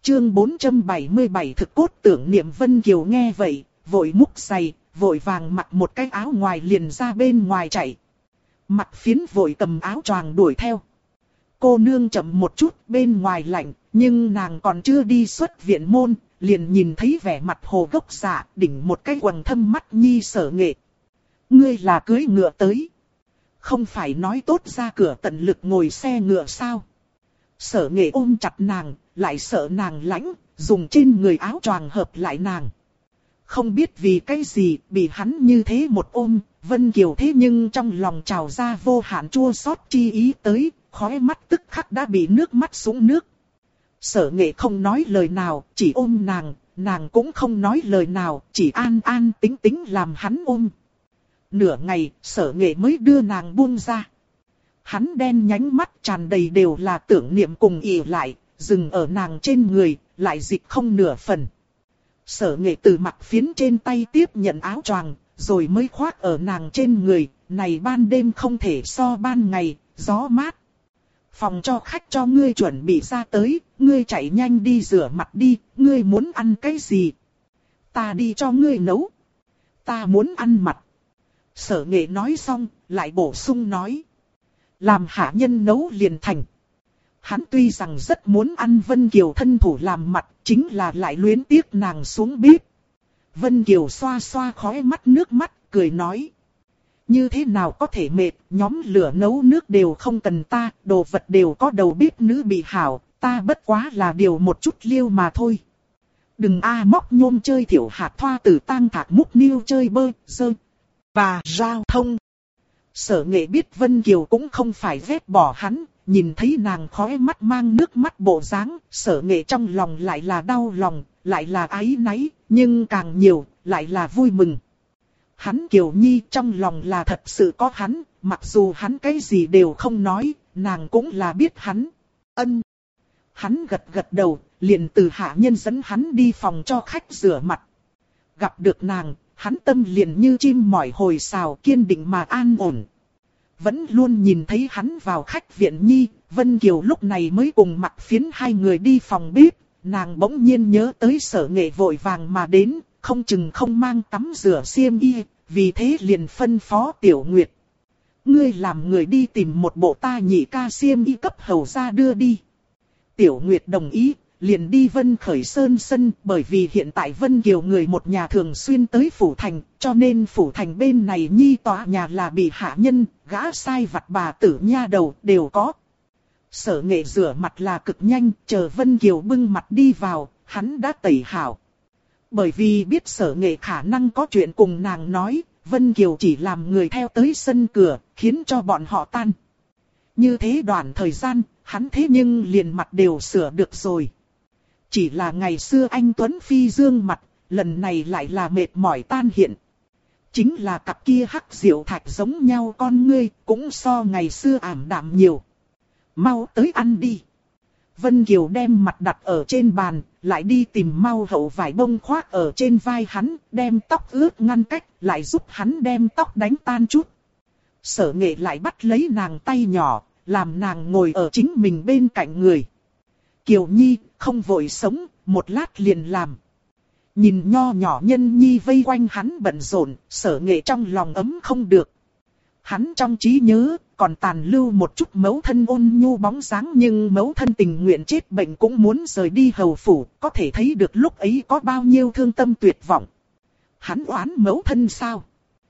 Chương 477 thực cốt tưởng niệm. Vân Kiều nghe vậy, vội múc giày, vội vàng mặc một cái áo ngoài liền ra bên ngoài chạy. Mặc Phiến vội cầm áo choàng đuổi theo. Cô nương chậm một chút, bên ngoài lạnh, nhưng nàng còn chưa đi xuất viện môn, liền nhìn thấy vẻ mặt Hồ Gốc Dạ, đỉnh một cái quầng thâm mắt nhi Sở Nghệ. Ngươi là cưỡi ngựa tới. Không phải nói tốt ra cửa tận lực ngồi xe ngựa sao? Sở Nghệ ôm chặt nàng, lại sợ nàng lãnh, dùng trên người áo choàng hợp lại nàng. Không biết vì cái gì, bị hắn như thế một ôm, Vân Kiều thế nhưng trong lòng trào ra vô hạn chua xót chi ý tới, khóe mắt tức khắc đã bị nước mắt sũng nước. Sở Nghệ không nói lời nào, chỉ ôm nàng, nàng cũng không nói lời nào, chỉ an an tính tính làm hắn ôm. Nửa ngày, Sở Nghệ mới đưa nàng buông ra. Hắn đen nhánh mắt tràn đầy đều là tưởng niệm cùng ỉ lại, dừng ở nàng trên người, lại dịch không nửa phần. Sở Nghệ từ Mặc Phiến trên tay tiếp nhận áo choàng, rồi mới khoác ở nàng trên người, này ban đêm không thể so ban ngày, gió mát. Phòng cho khách cho ngươi chuẩn bị ra tới, ngươi chạy nhanh đi rửa mặt đi, ngươi muốn ăn cái gì? Ta đi cho ngươi nấu. Ta muốn ăn mặt. Sở Nghệ nói xong, lại bổ sung nói. Làm hạ nhân nấu liền thành. Hắn tuy rằng rất muốn ăn Vân Kiều thân thủ làm mặt, chính là lại luyến tiếc nàng xuống bếp. Vân Kiều xoa xoa khóe mắt nước mắt, cười nói. Như thế nào có thể mệt, nhóm lửa nấu nước đều không cần ta, đồ vật đều có đầu bếp nữ bị hảo, ta bất quá là điều một chút liêu mà thôi. Đừng móc nhôm chơi thiểu hạt thoa từ tang thạc múc niêu chơi bơ, dơ, và giao thông. Sở Nghệ biết Vân Kiều cũng không phải ghét bỏ hắn, nhìn thấy nàng khóe mắt mang nước mắt bộ dáng, Sở Nghệ trong lòng lại là đau lòng, lại là áy náy, nhưng càng nhiều, lại là vui mừng. Hắn Kiều Nhi trong lòng là thật sự có hắn, mặc dù hắn cái gì đều không nói, nàng cũng là biết hắn. Ân. Hắn gật gật đầu, liền từ hạ nhân dẫn hắn đi phòng cho khách rửa mặt. Gặp được nàng, hắn tâm liền như chim mỏi hồi xào, kiên định mà an ổn. Vẫn luôn nhìn thấy hắn vào khách viện nhi, Vân Kiều lúc này mới cùng Mặc Phiến hai người đi phòng bếp, nàng bỗng nhiên nhớ tới Sở Nghệ vội vàng mà đến, không chừng không mang tắm rửa xiêm y, vì thế liền phân phó Tiểu Nguyệt. Ngươi làm người đi tìm một bộ ta nhị ca xiêm y cấp hầu ra đưa đi. Tiểu Nguyệt đồng ý, liền đi Vân Khởi Sơn sân, bởi vì hiện tại Vân Kiều người một nhà thường xuyên tới Phủ Thành, cho nên Phủ Thành bên này nhi tòa nhà là bị hạ nhân, gã sai vặt bà tử nha đầu đều có. Sở Nghệ rửa mặt là cực nhanh, chờ Vân Kiều bưng mặt đi vào, hắn đã tẩy hảo. Bởi vì biết Sở Nghệ khả năng có chuyện cùng nàng nói, Vân Kiều chỉ làm người theo tới sân cửa, khiến cho bọn họ tan. Như thế đoạn thời gian, hắn thế nhưng liền mặt đều sửa được rồi. Chỉ là ngày xưa anh Tuấn Phi dương mặt, lần này lại là mệt mỏi tan hiện. Chính là cặp kia hắc diệu thạch giống nhau con ngươi, cũng so ngày xưa ảm đạm nhiều. Mau tới ăn đi. Vân Kiều đem mặt đặt ở trên bàn, lại đi tìm mau hậu vải bông khoác ở trên vai hắn, đem tóc ướt ngăn cách, lại giúp hắn đem tóc đánh tan chút. Sở Nghệ lại bắt lấy nàng tay nhỏ, làm nàng ngồi ở chính mình bên cạnh người. Kiều Nhi, không vội sống, một lát liền làm. Nhìn nho nhỏ nhân nhi vây quanh hắn bận rộn, Sở Nghệ trong lòng ấm không được. Hắn trong trí nhớ, còn tàn lưu một chút mẫu thân ôn nhu bóng dáng, nhưng mẫu thân tình nguyện chết bệnh cũng muốn rời đi hầu phủ, có thể thấy được lúc ấy có bao nhiêu thương tâm tuyệt vọng. Hắn oán mẫu thân sao?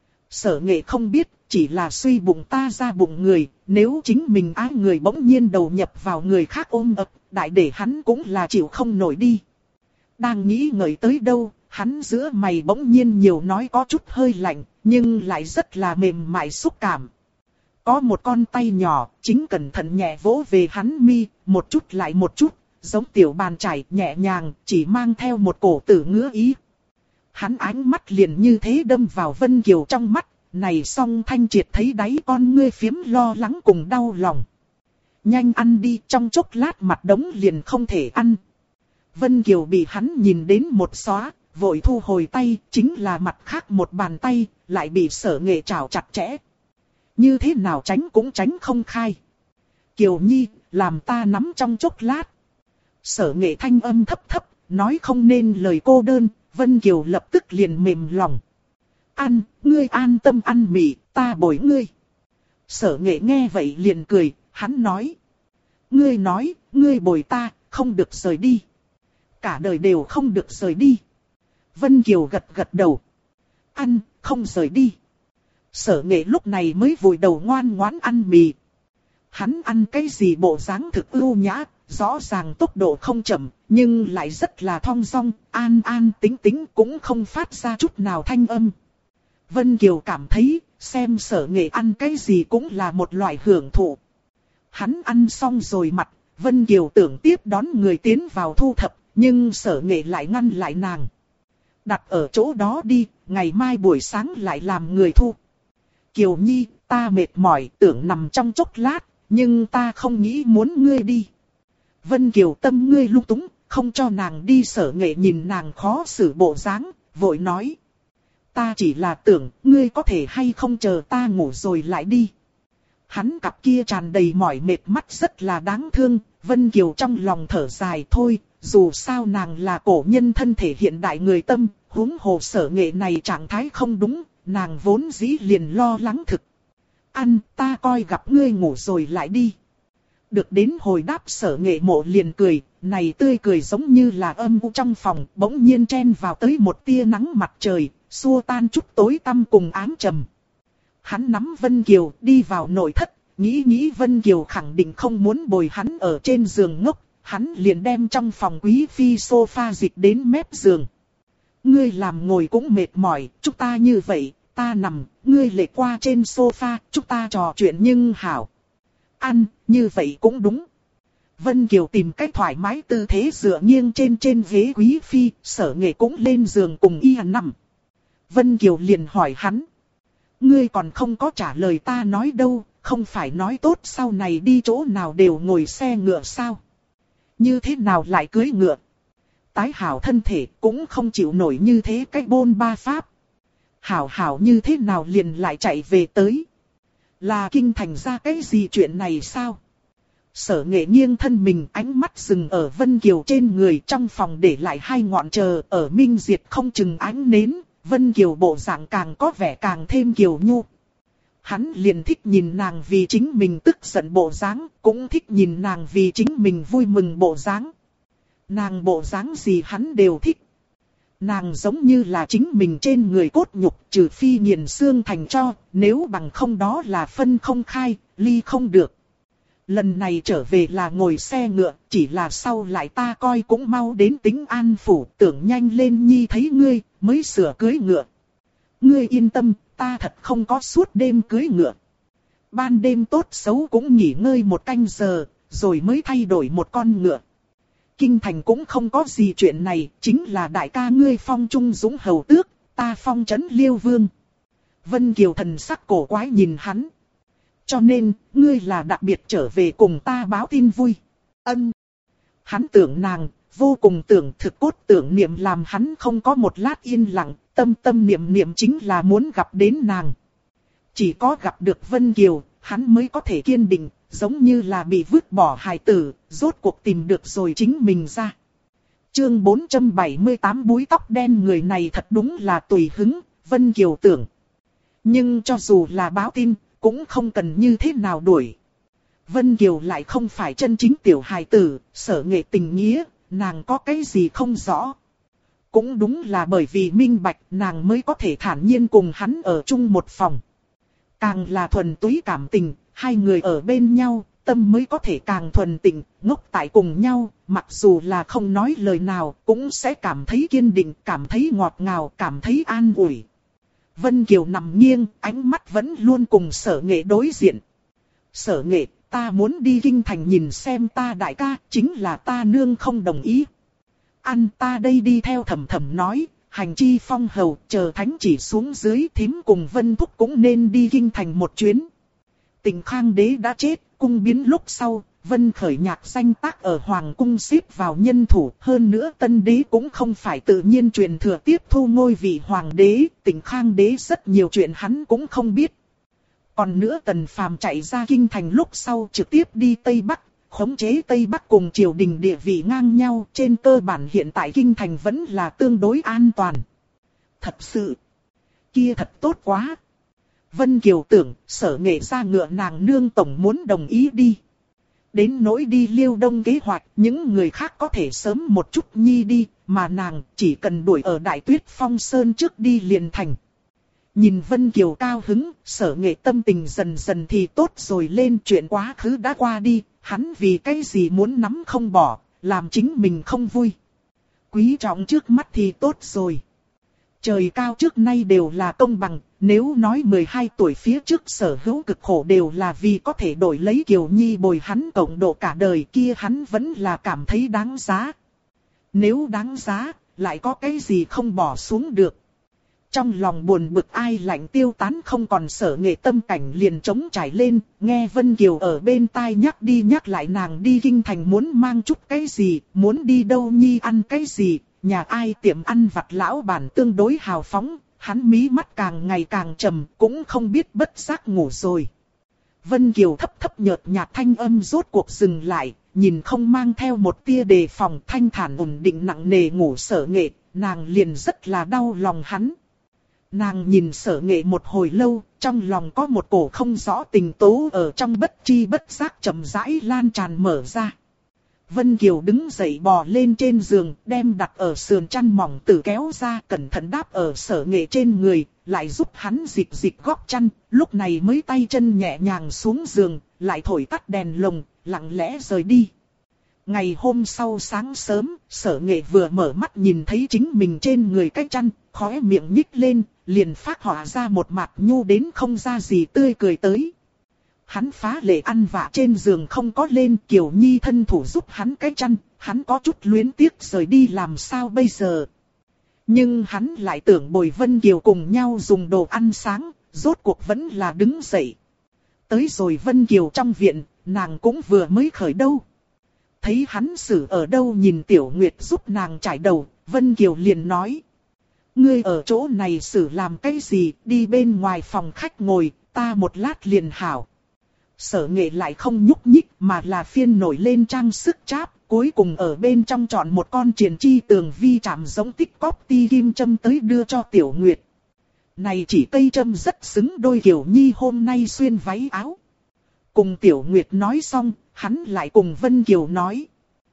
Sở Nghệ không biết, chỉ là suy bụng ta ra bụng người, nếu chính mình ái người bỗng nhiên đầu nhập vào người khác ôm ấp, đại để hắn cũng là chịu không nổi đi. Đang nghĩ ngợi tới đâu, hắn giữa mày bỗng nhiên nhiều nói có chút hơi lạnh, nhưng lại rất là mềm mại xúc cảm. Có một con tay nhỏ, chính cẩn thận nhẹ vỗ về hắn mi, một chút lại một chút, giống tiểu bàn chải nhẹ nhàng, chỉ mang theo một cổ tử ngứa ý. Hắn ánh mắt liền như thế đâm vào Vân Kiều trong mắt, này song thanh triệt thấy đáy con ngươi phiếm lo lắng cùng đau lòng. Nhanh ăn đi, trong chốc lát mặt đống liền không thể ăn. Vân Kiều bị hắn nhìn đến một xóa, vội thu hồi tay, chính là mặt khác một bàn tay, lại bị Sở Nghệ trảo chặt chẽ. Như thế nào tránh cũng tránh không khai. Kiều Nhi, làm ta nắm trong chốc lát. Sở Nghệ thanh âm thấp thấp, nói không nên lời cô đơn, Vân Kiều lập tức liền mềm lòng. Ăn, ngươi an tâm ăn mì, ta bồi ngươi. Sở Nghệ nghe vậy liền cười, hắn nói. Ngươi nói, ngươi bồi ta, không được rời đi. Cả đời đều không được rời đi. Vân Kiều gật gật đầu. Ăn, không rời đi. Sở Nghệ lúc này mới vùi đầu ngoan ngoãn ăn mì. Hắn ăn cái gì bộ dáng thực ưu nhã, rõ ràng tốc độ không chậm, nhưng lại rất là thong dong, an an tĩnh tĩnh cũng không phát ra chút nào thanh âm. Vân Kiều cảm thấy, xem Sở Nghệ ăn cái gì cũng là một loại hưởng thụ. Hắn ăn xong rồi mặt, Vân Kiều tưởng tiếp đón người tiến vào thu thập, nhưng Sở Nghệ lại ngăn lại nàng. Đặt ở chỗ đó đi, ngày mai buổi sáng lại làm người thu. Kiều Nhi, ta mệt mỏi, tưởng nằm trong chốc lát, nhưng ta không nghĩ muốn ngươi đi. Vân Kiều tâm ngươi lung túng, không cho nàng đi. Sở Nghệ nhìn nàng khó xử bộ dáng, vội nói. Ta chỉ là tưởng, ngươi có thể hay không chờ ta ngủ rồi lại đi. Hắn cặp kia tràn đầy mỏi mệt mắt rất là đáng thương, Vân Kiều trong lòng thở dài thôi, dù sao nàng là cổ nhân thân thể hiện đại người tâm, huống hồ Sở Nghệ này trạng thái không đúng, nàng vốn dĩ liền lo lắng thực. Ăn, ta coi gặp ngươi ngủ rồi lại đi. Được đến hồi đáp Sở Nghệ mộ liền cười, này tươi cười giống như là âm u trong phòng, bỗng nhiên chen vào tới một tia nắng mặt trời, xua tan chút tối tăm cùng ám trầm. Hắn nắm Vân Kiều đi vào nội thất, nghĩ Vân Kiều khẳng định không muốn bồi hắn ở trên giường ngốc, hắn liền đem trong phòng quý phi sofa dịch đến mép giường. Ngươi làm ngồi cũng mệt mỏi, chúng ta như vậy, ta nằm, ngươi lệ qua trên sofa, chúng ta trò chuyện nhưng hảo. Ăn, như vậy cũng đúng. Vân Kiều tìm cách thoải mái tư thế dựa nghiêng trên ghế quý phi, Sở Nghệ cũng lên giường cùng y nằm. Vân Kiều liền hỏi hắn. Ngươi còn không có trả lời ta nói đâu, không phải nói tốt sau này đi chỗ nào đều ngồi xe ngựa sao? Như thế nào lại cưới ngựa? Tái hảo thân thể cũng không chịu nổi như thế cách bôn ba pháp. Hảo như thế nào liền lại chạy về tới? Là kinh thành ra cái gì chuyện này sao? Sở Nghệ nghiêng thân mình, ánh mắt dừng ở Vân Kiều trên người, trong phòng để lại hai ngọn chờ ở minh diệt không chừng ánh nến. Vân Kiều bộ dạng càng có vẻ càng thêm kiều nhu. Hắn liền thích nhìn nàng vì chính mình tức giận bộ dáng, cũng thích nhìn nàng vì chính mình vui mừng bộ dáng. Nàng bộ dáng gì hắn đều thích. Nàng giống như là chính mình trên người cốt nhục, trừ phi nghiền xương thành cho, nếu bằng không đó là phân không khai, ly không được. Lần này trở về là ngồi xe ngựa, chỉ là sau lại ta coi cũng mau đến tính an phủ, tưởng nhanh lên nhi thấy ngươi, mới sửa cưới ngựa. Ngươi yên tâm, ta thật không có suốt đêm cưới ngựa. Ban đêm tốt xấu cũng nghỉ ngơi một canh giờ, rồi mới thay đổi một con ngựa. Kinh thành cũng không có gì chuyện này, chính là đại ca ngươi phong trung dũng hầu tước, ta phong trấn liêu vương. Vân Kiều thần sắc cổ quái nhìn hắn. Cho nên, ngươi là đặc biệt trở về cùng ta báo tin vui. Ân. Hắn tưởng nàng, vô cùng tưởng thực cốt tưởng niệm làm hắn không có một lát yên lặng, tâm niệm chính là muốn gặp đến nàng. Chỉ có gặp được Vân Kiều, hắn mới có thể kiên định, giống như là bị vứt bỏ hài tử, rốt cuộc tìm được rồi chính mình ra. Chương 478 búi tóc đen người này thật đúng là tùy hứng, Vân Kiều tưởng. Nhưng cho dù là báo tin, cũng không cần như thế nào đuổi. Vân Kiều lại không phải chân chính tiểu hài tử, Sở Nghệ tình nghĩa, nàng có cái gì không rõ. Cũng đúng là bởi vì minh bạch nàng mới có thể thản nhiên cùng hắn ở chung một phòng. Càng là thuần túy cảm tình, hai người ở bên nhau, tâm mới có thể càng thuần tịnh, ngốc tại cùng nhau, mặc dù là không nói lời nào, cũng sẽ cảm thấy kiên định, cảm thấy ngọt ngào, cảm thấy an ủi. Vân Kiều nằm nghiêng, ánh mắt vẫn luôn cùng Sở Nghệ đối diện. Sở Nghệ, ta muốn đi kinh thành nhìn xem ta đại ca, chính là ta nương không đồng ý. Ăn ta đây đi theo Thẩm Thẩm nói, hành chi phong hầu, chờ thánh chỉ xuống dưới, thím cùng Vân Thúc cũng nên đi kinh thành một chuyến. Tình Khang đế đã chết, cung biến lúc sau, Vân Khởi Nhạc danh tác ở hoàng cung xếp vào nhân thủ, hơn nữa tân đế cũng không phải tự nhiên truyền thừa tiếp thu ngôi vị hoàng đế, Tình Khang đế rất nhiều chuyện hắn cũng không biết. Còn nữa Tần Phàm chạy ra kinh thành lúc sau trực tiếp đi Tây Bắc, khống chế Tây Bắc cùng triều đình địa vị ngang nhau, trên cơ bản hiện tại kinh thành vẫn là tương đối an toàn. Thật sự, kia thật tốt quá. Vân Kiều tưởng Sở Nghệ ra ngựa nàng nương tổng muốn đồng ý đi. Đến nỗi đi Liêu Đông kế hoạch, những người khác có thể sớm một chút nhi đi, mà nàng chỉ cần đuổi ở Đại Tuyết Phong Sơn trước đi liền thành. Nhìn Vân Kiều cao hứng, Sở Nghệ tâm tình dần dần thì tốt rồi lên, chuyện quá khứ đã qua đi, hắn vì cái gì muốn nắm không bỏ, làm chính mình không vui. Quý trọng trước mắt thì tốt rồi. Trời cao trước nay đều là công bằng, nếu nói 12 tuổi phía trước sở hữu cực khổ đều là vì có thể đổi lấy Kiều Nhi bồi hắn cộng độ cả đời, kia hắn vẫn là cảm thấy đáng giá. Nếu đáng giá, lại có cái gì không bỏ xuống được. Trong lòng buồn bực ai lạnh tiêu tán không còn, Sở Nghệ tâm cảnh liền trống trải lên, nghe Vân Kiều ở bên tai nhắc đi nhắc lại nàng đi kinh thành muốn mang chút cái gì, muốn đi đâu nhi ăn cái gì, nhà ai tiệm ăn vặt lão bản tương đối hào phóng, hắn mí mắt càng ngày càng trầm, cũng không biết bất giác ngủ rồi. Vân Kiều thấp thấp nhợt nhạt thanh âm rốt cuộc dừng lại, nhìn không mang theo một tia đề phòng, thanh thản ổn định nặng nề ngủ Sở Nghệ, nàng liền rất là đau lòng hắn. Nàng nhìn Sở Nghệ một hồi lâu, trong lòng có một cổ không rõ tình tố ở trong bất chi bất giác chậm rãi lan tràn mở ra. Vân Kiều đứng dậy bò lên trên giường, đem đặt ở sườn chăn mỏng tử kéo ra, cẩn thận đáp ở Sở Nghệ trên người, lại giúp hắn dịch dịch góc chăn, lúc này mới tay chân nhẹ nhàng xuống giường, lại thổi tắt đèn lồng, lặng lẽ rời đi. Ngày hôm sau sáng sớm, Sở Nghệ vừa mở mắt nhìn thấy chính mình trên người cái chăn, khóe miệng nhích lên, liền phát họa ra một mặt nhu đến không ra gì tươi cười tới. Hắn phá lệ ăn vạ trên giường không có lên, Kiều Nhi thân thủ giúp hắn cái chăn, hắn có chút luyến tiếc rời đi làm sao bây giờ. Nhưng hắn lại tưởng bồi Vân Kiều cùng nhau dùng đồ ăn sáng, rốt cuộc vẫn là đứng dậy. Tới rồi Vân Kiều trong viện, nàng cũng vừa mới khởi đâu. Thấy hắn xử ở đâu nhìn Tiểu Nguyệt giúp nàng trải đầu, Vân Kiều liền nói. Ngươi ở chỗ này xử làm cái gì, đi bên ngoài phòng khách ngồi, ta một lát liền hảo. Sở Nghệ lại không nhúc nhích mà là phiên nổi lên trang sức cháp, cuối cùng ở bên trong chọn một con triền chi tường vi chạm giống tích cóp ti kim châm tới đưa cho Tiểu Nguyệt. Này chỉ cây châm rất xứng đôi Kiều Nhi hôm nay xuyên váy áo. Cùng Tiểu Nguyệt nói xong, hắn lại cùng Vân Kiều nói.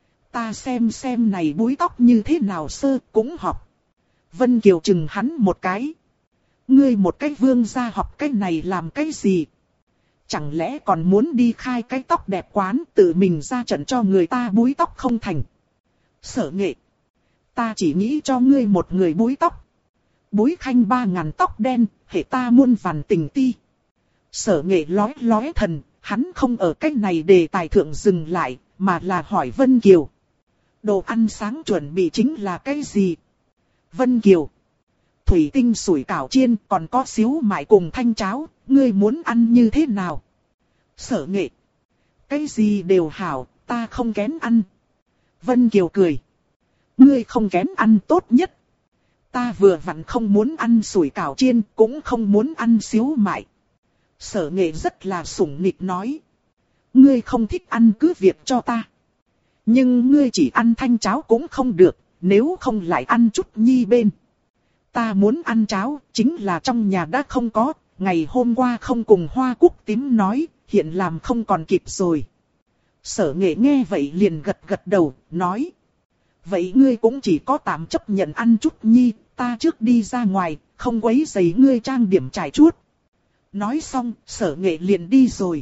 Ta xem này búi tóc như thế nào sơ cũng học. Vân Kiều chừng hắn một cái. Ngươi một cái vương gia học cái này làm cái gì? Chẳng lẽ còn muốn đi khai cái tóc đẹp quán tự mình ra trận cho người ta búi tóc không thành? Sở Nghệ. Ta chỉ nghĩ cho ngươi một người búi tóc. Búi khanh 3000 tóc đen, hệ ta muôn vàn tình ti. Sở Nghệ lói lói thần, hắn không ở cách này đề tài thượng dừng lại, mà là hỏi Vân Kiều. Đồ ăn sáng chuẩn bị chính là cái gì? Vân Kiều. Thủy tinh sủi cảo chiên, còn có xíu mại cùng thanh cháo, ngươi muốn ăn như thế nào? Sở Nghệ. Cái gì đều hảo, ta không kén ăn. Vân Kiều cười. Ngươi không kén ăn tốt nhất. Ta vừa vặn không muốn ăn sủi cảo chiên, cũng không muốn ăn xíu mại. Sở Nghệ rất là sủng nịch nói. Ngươi không thích ăn cứ việc cho ta. Nhưng ngươi chỉ ăn thanh cháo cũng không được, nếu không lại ăn chút nhi bên. Ta muốn ăn cháo, chính là trong nhà đã không có, ngày hôm qua không cùng Hoa Cúc Tím nói, hiện làm không còn kịp rồi. Sở Nghệ nghe vậy liền gật gật đầu, nói. Vậy ngươi cũng chỉ có tạm chấp nhận ăn chút nhi, ta trước đi ra ngoài, không quấy rầy ngươi trang điểm trải chuốt. Nói xong, Sở Nghệ liền đi rồi.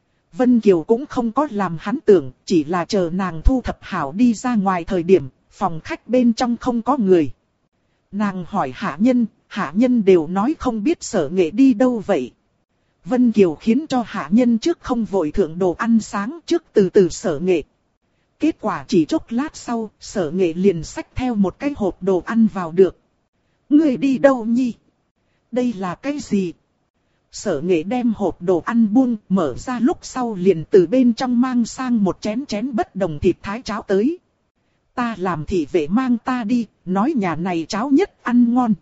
Vân Kiều cũng không có làm hắn tưởng, chỉ là chờ nàng thu thập hảo đi ra ngoài thời điểm, phòng khách bên trong không có người. Nàng hỏi hạ nhân đều nói không biết Sở Nghệ đi đâu vậy. Vân Kiều khiến cho hạ nhân trước không vội thượng đồ ăn sáng trước từ từ Sở Nghệ. Kết quả chỉ chốc lát sau, Sở Nghệ liền xách theo một cái hộp đồ ăn vào được. Ngươi đi đâu nhi? Đây là cái gì? Sở Nghệ đem hộp đồ ăn buông, mở ra lúc sau liền từ bên trong mang sang một chén bất đồng thịt thái cháo tới. Ta làm thị vệ mang ta đi, nói nhà này cháo nhất ăn ngon.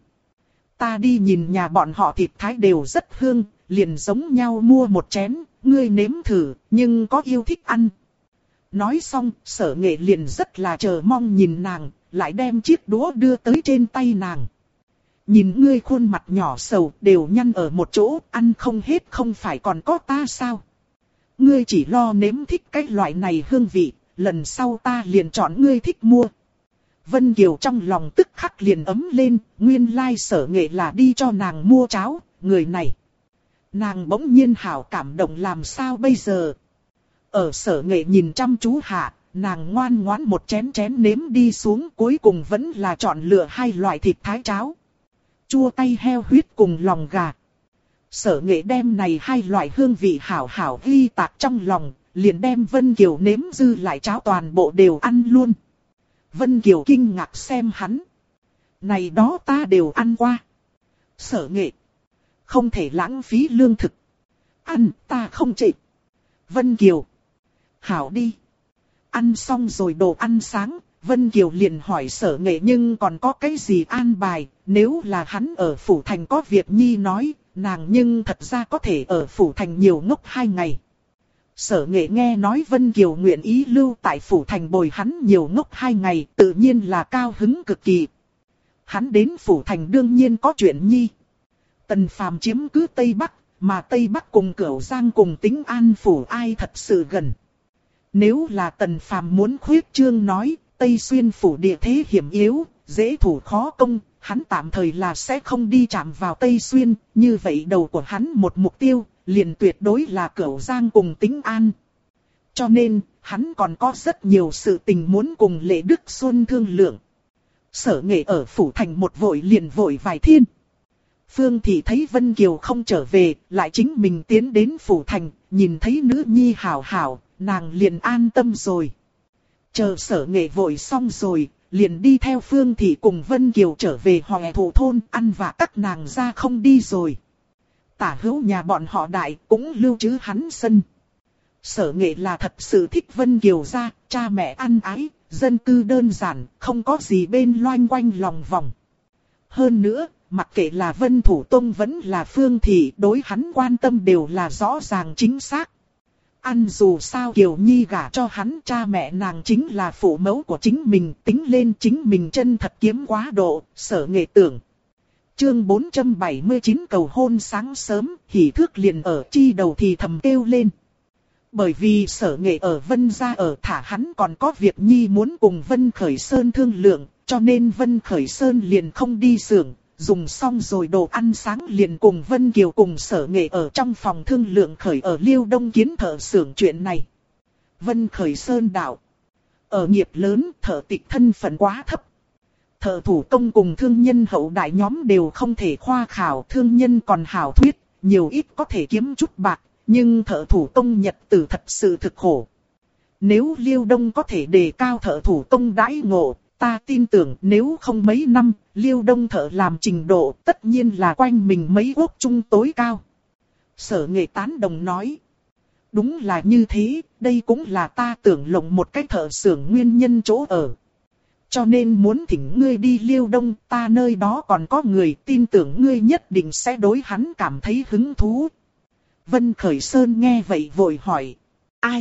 Ta đi nhìn nhà bọn họ thịt thái đều rất hương, liền giống nhau mua một chén, ngươi nếm thử, nhưng có yêu thích ăn. Nói xong, Sở Nghệ liền rất là chờ mong nhìn nàng, lại đem chiếc đũa đưa tới trên tay nàng. Nhìn ngươi khuôn mặt nhỏ sầu đều nhăn ở một chỗ, ăn không hết không phải còn có ta sao? Ngươi chỉ lo nếm thích cái loại này hương vị, lần sau ta liền chọn ngươi thích mua. Vân Kiều trong lòng tức khắc liền ấm lên, nguyên lai Sở Nghệ là đi cho nàng mua cháo, người này. Nàng bỗng nhiên hảo cảm động làm sao bây giờ? Ở Sở Nghệ nhìn chăm chú hạ, nàng ngoan ngoãn một chén nếm đi xuống, cuối cùng vẫn là chọn lựa hai loại thịt thái cháo. Chua tay heo huyết cùng lòng gà. Sở Nghệ đem này hai loại hương vị hảo hảo ghi tạc trong lòng, liền đem Vân Kiều nếm dư lại cháo toàn bộ đều ăn luôn. Vân Kiều kinh ngạc xem hắn. Này đó ta đều ăn qua. Sở Nghệ. Không thể lãng phí lương thực. Ăn ta không chịu. Vân Kiều. Hảo đi. Ăn xong rồi đồ ăn sáng, Vân Kiều liền hỏi Sở Nghệ nhưng còn có cái gì an bài, nếu là hắn ở Phủ Thành có việc nhi nói, nàng nhưng thật ra có thể ở Phủ Thành nhiều ngốc 2 ngày. Sở Nghệ nghe nói Vân Kiều nguyện ý lưu tại Phủ Thành bồi hắn nhiều ngốc 2 ngày, tự nhiên là cao hứng cực kỳ. Hắn đến Phủ Thành đương nhiên có chuyện nhi. Tần Phàm chiếm cứ Tây Bắc, mà Tây Bắc cùng Cửu Giang cùng Tĩnh An Phủ ai thật sự gần. Nếu là Tần Phàm muốn khuyết trương nói, Tây Xuyên Phủ địa thế hiểm yếu, dễ thủ khó công, hắn tạm thời là sẽ không đi chạm vào Tây Xuyên, như vậy đầu của hắn một mục tiêu, liền tuyệt đối là Cửu Giang cùng Tĩnh An. Cho nên, hắn còn có rất nhiều sự tình muốn cùng Lệ Đức Xuân thương lượng. Sở Nghệ ở Phủ Thành một vội liền vội vài thiên. Phương Thị thấy Vân Kiều không trở về, lại chính mình tiến đến Phủ Thành, nhìn thấy nữ nhi hảo hảo, nàng liền an tâm rồi. Chờ Sở Nghệ vội xong rồi, liền đi theo Phương Thị cùng Vân Kiều trở về Hoè Thổ thôn ăn và các nàng ra không đi rồi. Tả hữu nhà bọn họ đại cũng lưu trữ hắn sân. Sở Nghệ là thật sự thích Vân Kiều ra, cha mẹ ăn ái, dân cư đơn giản, không có gì bên loanh quanh lòng vòng. Hơn nữa, mặc kệ là Vân Thủ Tông vẫn là Phương Thị, đối hắn quan tâm đều là rõ ràng chính xác. Ăn dù sao Kiều Nhi gả cho hắn, cha mẹ nàng chính là phụ mẫu của chính mình, tính lên chính mình chân thật kiếm quá độ, Sở Nghệ tưởng. Chương 479 cầu hôn sáng sớm, hỉ thước liền ở chi đầu thì thầm kêu lên. Bởi vì Sở Nghệ ở Vân gia ở thả hắn còn có việc nhi muốn cùng Vân Khởi Sơn thương lượng, cho nên Vân Khởi Sơn liền không đi xưởng, dùng xong rồi đồ ăn sáng liền cùng Vân Kiều cùng Sở Nghệ ở trong phòng thương lượng khởi ở Liêu Đông kiến thợ xưởng chuyện này. Vân Khởi Sơn đạo. Ở nghiệp lớn thợ tịch thân phận quá thấp. Thợ thủ công cùng thương nhân hậu đại nhóm đều không thể khoa khảo, thương nhân còn hảo thuyết, nhiều ít có thể kiếm chút bạc, nhưng thợ thủ công nhật tử thật sự thực khổ. Nếu Liêu Đông có thể đề cao thợ thủ công đãi ngộ, ta tin tưởng nếu không mấy năm, Liêu Đông thợ làm trình độ tất nhiên là quanh mình mấy quốc trung tối cao. Sở Nghệ tán đồng nói. Đúng là như thế, đây cũng là ta tưởng lộng một cái thợ xưởng nguyên nhân chỗ ở. Cho nên muốn thỉnh ngươi đi Liêu Đông, ta nơi đó còn có người tin tưởng ngươi nhất định sẽ đối hắn cảm thấy hứng thú. Vân Khởi Sơn nghe vậy vội hỏi. Ai?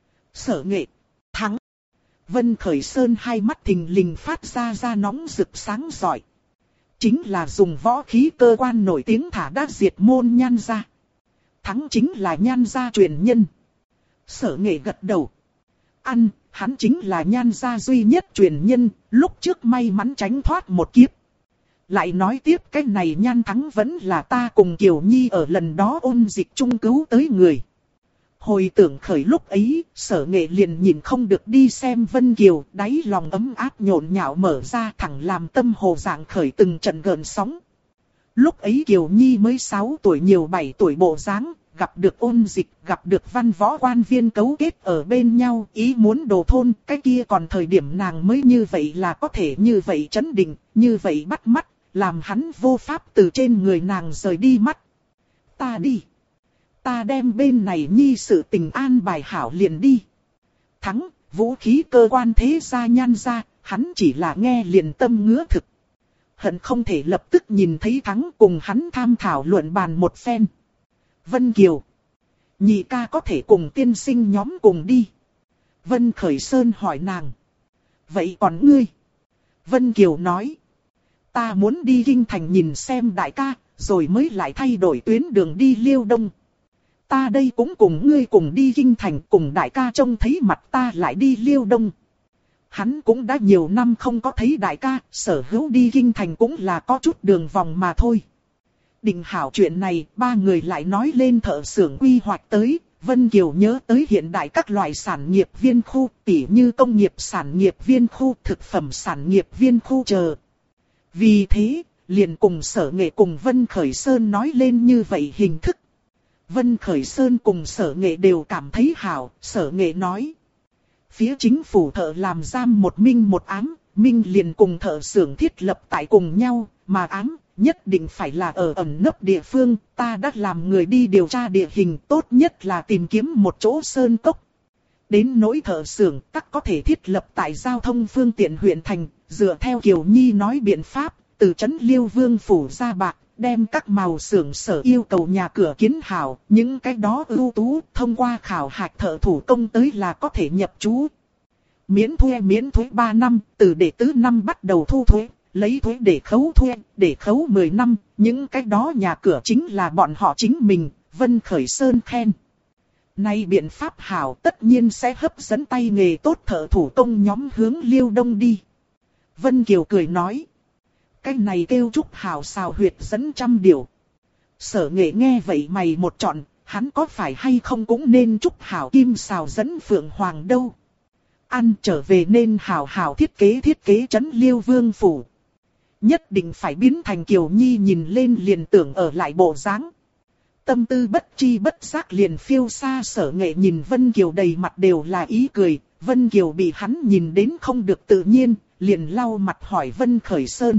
Sở Nghệ. Thắng. Vân Khởi Sơn hai mắt thình lình phát ra nóng rực sáng rọi. Chính là dùng võ khí cơ quan nổi tiếng thả đã diệt môn Nhan gia. Thắng chính là Nhan gia truyền nhân. Sở Nghệ gật đầu. Ăn, hắn chính là Nhan gia duy nhất truyền nhân, lúc trước may mắn tránh thoát một kiếp. Lại nói tiếp cái này Nhan Thắng vẫn là ta cùng Kiều Nhi ở lần đó ôn dịch chung cứu tới người. Hồi tưởng khởi lúc ấy, Sở Nghệ liền nhìn không được đi xem Vân Kiều, đáy lòng ấm áp nhộn nhạo mở ra thẳng làm tâm hồ dạng khởi từng trận gợn sóng. Lúc ấy Kiều Nhi mới 6 tuổi nhiều 7 tuổi bộ dáng, gặp được ôn dịch, gặp được văn võ quan viên cấu kết ở bên nhau, ý muốn đồ thôn, cái kia còn thời điểm nàng mới như vậy là có thể như vậy chấn định, như vậy bắt mắt, làm hắn vô pháp từ trên người nàng rời đi mắt. Ta đi. Ta đem bên này nhi sự tình an bài hảo liền đi. Thắng, vũ khí cơ quan thế gia Nhan gia, hắn chỉ là nghe liền tâm ngứa thực. Hận không thể lập tức nhìn thấy Thắng cùng hắn tham thảo luận bàn một phen. Vân Kiều. Nhị ca có thể cùng tiên sinh nhóm cùng đi. Vân Khởi Sơn hỏi nàng. Vậy còn ngươi? Vân Kiều nói. Ta muốn đi Kinh Thành nhìn xem đại ca, rồi mới lại thay đổi tuyến đường đi Liêu Đông. Ta đây cũng cùng ngươi cùng đi Kinh Thành, cùng đại ca trông thấy mặt ta lại đi Liêu Đông. Hắn cũng đã nhiều năm không có thấy đại ca, sở hữu đi Kinh Thành cũng là có chút đường vòng mà thôi. Định hảo chuyện này, ba người lại nói lên thợ xưởng quy hoạch tới. Vân Kiều nhớ tới hiện đại các loại sản nghiệp viên khu, tỉ như công nghiệp sản nghiệp viên khu, thực phẩm sản nghiệp viên khu chờ. Vì thế, liền cùng Sở Nghệ cùng Vân Khởi Sơn nói lên như vậy hình thức. Vân Khởi Sơn cùng Sở Nghệ đều cảm thấy hảo, Sở Nghệ nói. Phía chính phủ thợ làm giam một minh một ám, minh liền cùng thợ xưởng thiết lập tại cùng nhau, mà ám nhất định phải là ở ẩn nấp địa phương, ta đã làm người đi điều tra địa hình, tốt nhất là tìm kiếm một chỗ sơn cốc. Đến nỗi thợ xưởng, các có thể thiết lập tại giao thông phương tiện huyện thành, dựa theo Kiều Nhi nói biện pháp, từ trấn Liêu Vương phủ ra bạc, đem các màu xưởng sở yêu cầu nhà cửa kiến hảo, những cái đó ưu tú, thông qua khảo hạch thợ thủ công tới là có thể nhập trú. Miễn thuế 3 năm, từ đệ tứ năm bắt đầu thu thuế. Lấy thuế để khấu thuế, để khấu 10 năm, những cái đó nhà cửa chính là bọn họ chính mình, Vân Khởi Sơn khen. Nay biện pháp hảo tất nhiên sẽ hấp dẫn tay nghề tốt thợ thủ công nhóm hướng Liêu Đông đi. Vân Kiều cười nói. Cái này kêu trúc hảo xào huyệt dẫn trăm điều. Sở Nghệ nghe vậy mày một trọn, hắn có phải hay không cũng nên trúc hảo kim xào dẫn phượng hoàng đâu. Ăn trở về nên hảo hảo thiết kế trấn Liêu Vương phủ. Nhất định phải biến thành Kiều Nhi nhìn lên liền tưởng ở lại bộ dáng. Tâm tư bất chi bất giác liền phiêu xa. Sở Nghệ nhìn Vân Kiều đầy mặt đều là ý cười. Vân Kiều bị hắn nhìn đến không được tự nhiên, liền lau mặt hỏi Vân Khởi Sơn.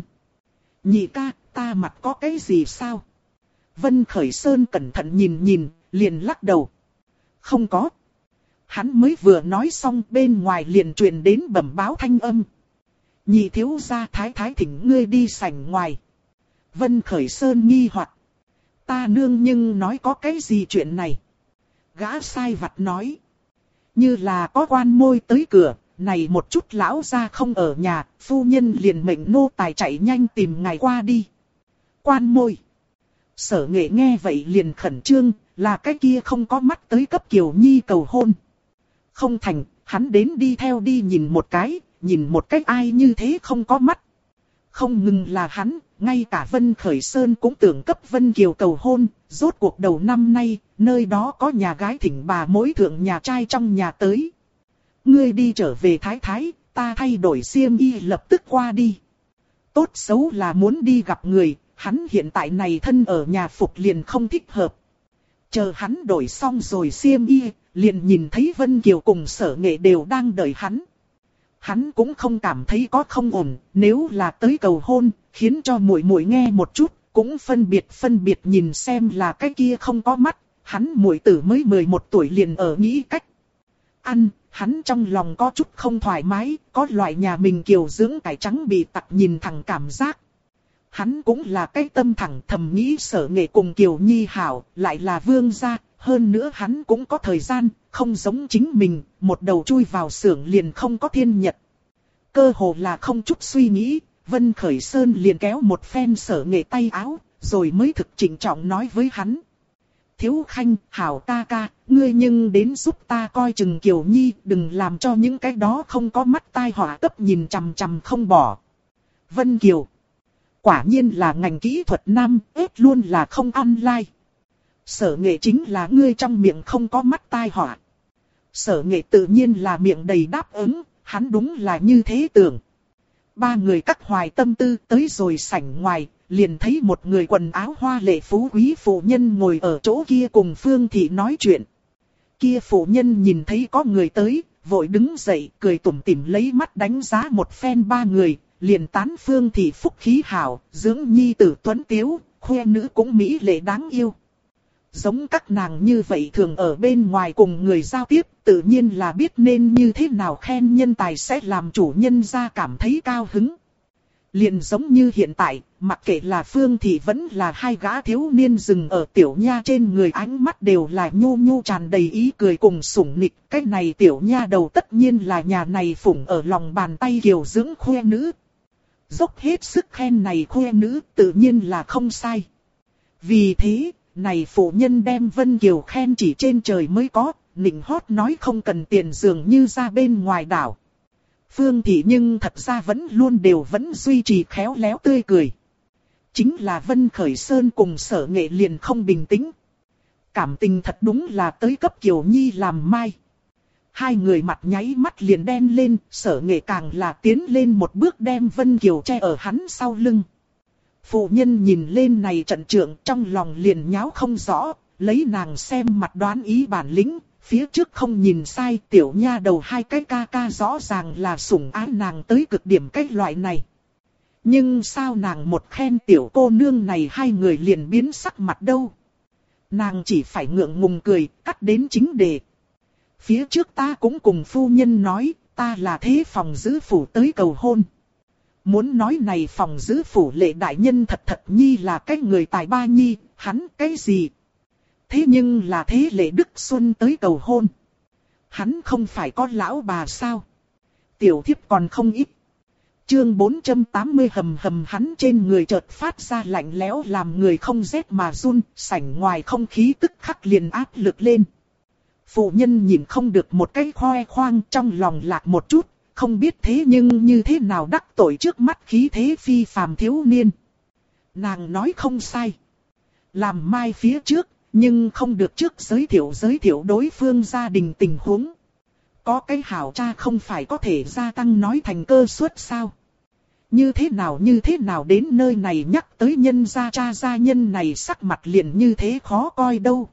Nhị ca, ta mặt có cái gì sao? Vân Khởi Sơn cẩn thận nhìn, liền lắc đầu. Không có. Hắn mới vừa nói xong bên ngoài liền truyền đến bẩm báo thanh âm. Nhị thiếu gia thái thỉnh ngươi đi sảnh ngoài. Vân Khởi Sơn nghi hoặc. Ta nương nhưng nói có cái gì chuyện này. Gã sai vặt nói. Như là có quan môi tới cửa, này một chút lão gia không ở nhà, phu nhân liền mệnh nô tài chạy nhanh tìm ngài qua đi. Quan môi. Sở Nghệ nghe vậy liền khẩn trương, là cái kia không có mắt tới cấp Kiều Nhi cầu hôn. Không thành, hắn đến đi theo đi nhìn một cách ai như thế không có mắt. Không ngừng là hắn, ngay cả Vân Khởi Sơn cũng tưởng cấp Vân Kiều cầu hôn, rốt cuộc đầu năm nay, nơi đó có nhà gái thỉnh bà mối thượng nhà trai trong nhà tới. Ngươi đi trở về thái, ta thay đổi xiêm y lập tức qua đi. Tốt xấu là muốn đi gặp người, hắn hiện tại này thân ở nhà phục liền không thích hợp. Chờ hắn đổi xong rồi xiêm y, liền nhìn thấy Vân Kiều cùng Sở Nghệ đều đang đợi hắn. Hắn cũng không cảm thấy có không ổn, nếu là tới cầu hôn, khiến cho muội muội nghe một chút, cũng phân biệt nhìn xem là cái kia không có mắt, hắn muội tử mới 11 tuổi liền ở nghĩ cách. Hắn trong lòng có chút không thoải mái, có loại nhà mình Kiều dưỡng cải trắng bị tặc nhìn thẳng cảm giác. Hắn cũng là cái tâm thẳng thầm nghĩ Sở Nghệ cùng Kiều Nhi hảo, lại là vương gia, hơn nữa hắn cũng có thời gian, không giống chính mình, một đầu chui vào xưởng liền không có thiên nhật. Cơ hồ là không chút suy nghĩ, Vân Khởi Sơn liền kéo một phen Sở Nghệ tay áo, rồi mới thực trịnh trọng nói với hắn. Thiếu Khanh, hảo ca, ngươi nhưng đến giúp ta coi chừng Kiều Nhi, đừng làm cho những cái đó không có mắt tai họa cấp nhìn chằm chằm không bỏ. Vân Kiều. Quả nhiên là ngành kỹ thuật nam, ết luôn là không ăn lai. Sở Nghệ chính là ngươi trong miệng không có mắt tai họa. Sở Nghệ tự nhiên là miệng đầy đáp ứng, hắn đúng là như thế tưởng. Ba người cắt hoài tâm tư tới rồi sảnh ngoài, liền thấy một người quần áo hoa lệ phú quý phụ nhân ngồi ở chỗ kia cùng Phương Thị nói chuyện. Kia phụ nhân nhìn thấy có người tới, vội đứng dậy cười tủm tỉm lấy mắt đánh giá một phen ba người, liền tán Phương Thị phúc khí hảo, dưỡng nhi tử tuấn tiếu, khoe nữ cũng mỹ lệ đáng yêu. Giống các nàng như vậy thường ở bên ngoài cùng người giao tiếp, tự nhiên là biết nên như thế nào khen nhân tài sẽ làm chủ nhân gia cảm thấy cao hứng. Liền giống như hiện tại, mặc kệ là Phương Thị vẫn là hai gã thiếu niên dừng ở Tiểu Nha trên người, ánh mắt đều là nhu nhu tràn đầy ý cười cùng sủng nịch. Cái này Tiểu Nha đầu tất nhiên là nhà này phụng ở lòng bàn tay kiều dưỡng khoe nữ. Dốc hết sức khen này khoe nữ tự nhiên là không sai. Vì thế, này phụ nhân đem Vân Kiều khen chỉ trên trời mới có, nịnh hót nói không cần tiền dường như ra bên ngoài đảo. Phương Thị nhưng thật ra vẫn luôn vẫn duy trì khéo léo tươi cười. Chính là Vân Khởi Sơn cùng Sở Nghệ liền không bình tĩnh. Cảm tình thật đúng là tới cấp Kiều Nhi làm mai. Hai người mặt nháy mắt liền đen lên, Sở Nghệ càng là tiến lên một bước đem Vân Kiều che ở hắn sau lưng. Phụ nhân nhìn lên này trận trượng trong lòng liền nháo không rõ, lấy nàng xem mặt đoán ý bản lĩnh. Phía trước không nhìn sai, Tiểu Nha đầu hai cái ca ca rõ ràng là sủng ái nàng tới cực điểm cái loại này. Nhưng sao nàng một khen tiểu cô nương này hai người liền biến sắc mặt đâu. Nàng chỉ phải ngượng ngùng cười, cắt đến chính đề. Phía trước ta cũng cùng phu nhân nói, ta là thế phòng giữ phủ tới cầu hôn. Muốn nói này phòng giữ phủ Lệ đại nhân thật nhi là cái người tài ba nhi, hắn cái gì? Thế nhưng là thế Lệ Đức Xuân tới cầu hôn. Hắn không phải có lão bà sao? Tiểu thiếp còn không ít. Chương 480 hầm hắn trên người chợt phát ra lạnh lẽo làm người không rét mà run, sảnh ngoài không khí tức khắc liền áp lực lên. Phụ nhân nhìn không được một cái khoe khoang trong lòng lạc một chút, không biết thế nhưng như thế nào đắc tội trước mắt khí thế phi phàm thiếu niên. Nàng nói không sai. Làm mai phía trước, nhưng không được trước giới thiệu đối phương gia đình tình huống. Có cái hảo cha không phải có thể gia tăng nói thành cơ suất sao? Như thế nào đến nơi này nhắc tới nhân gia cha gia nhân này sắc mặt liền như thế khó coi đâu.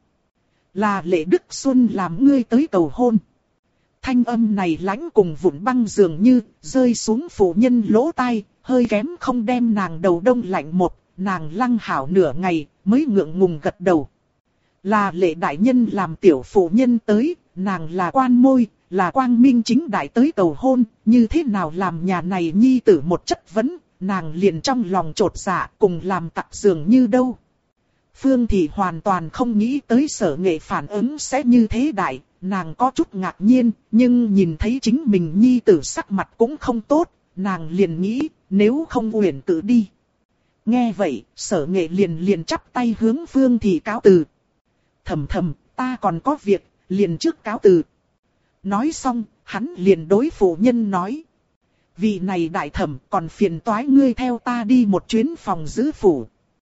Là Lệ Đức Xuân làm ngươi tới cầu hôn. Thanh âm này lãnh cùng vụn băng dường như rơi xuống phụ nhân lỗ tai, hơi kém không đem nàng đầu đông lạnh một, nàng lăng hảo nửa ngày mới ngượng ngùng gật đầu. Là Lệ đại nhân làm tiểu phụ nhân tới, nàng là quan môi, là quang minh chính đại tới cầu hôn, như thế nào làm nhà này nhi tử một chất vấn, nàng liền trong lòng trột dạ cùng làm tặc dường như đâu. Phương Thị hoàn toàn không nghĩ tới Sở Nghệ phản ứng sẽ như thế đại, nàng có chút ngạc nhiên, nhưng nhìn thấy chính mình nhi tử sắc mặt cũng không tốt, nàng liền nghĩ, nếu không uyển cử đi. Nghe vậy, Sở Nghệ liền chắp tay hướng Phương Thị cáo từ. Thầm, ta còn có việc, liền trước cáo từ. Nói xong, hắn liền đối phụ nhân nói. Vị này đại thẩm còn phiền toái ngươi theo ta đi một chuyến phòng giữ phủ.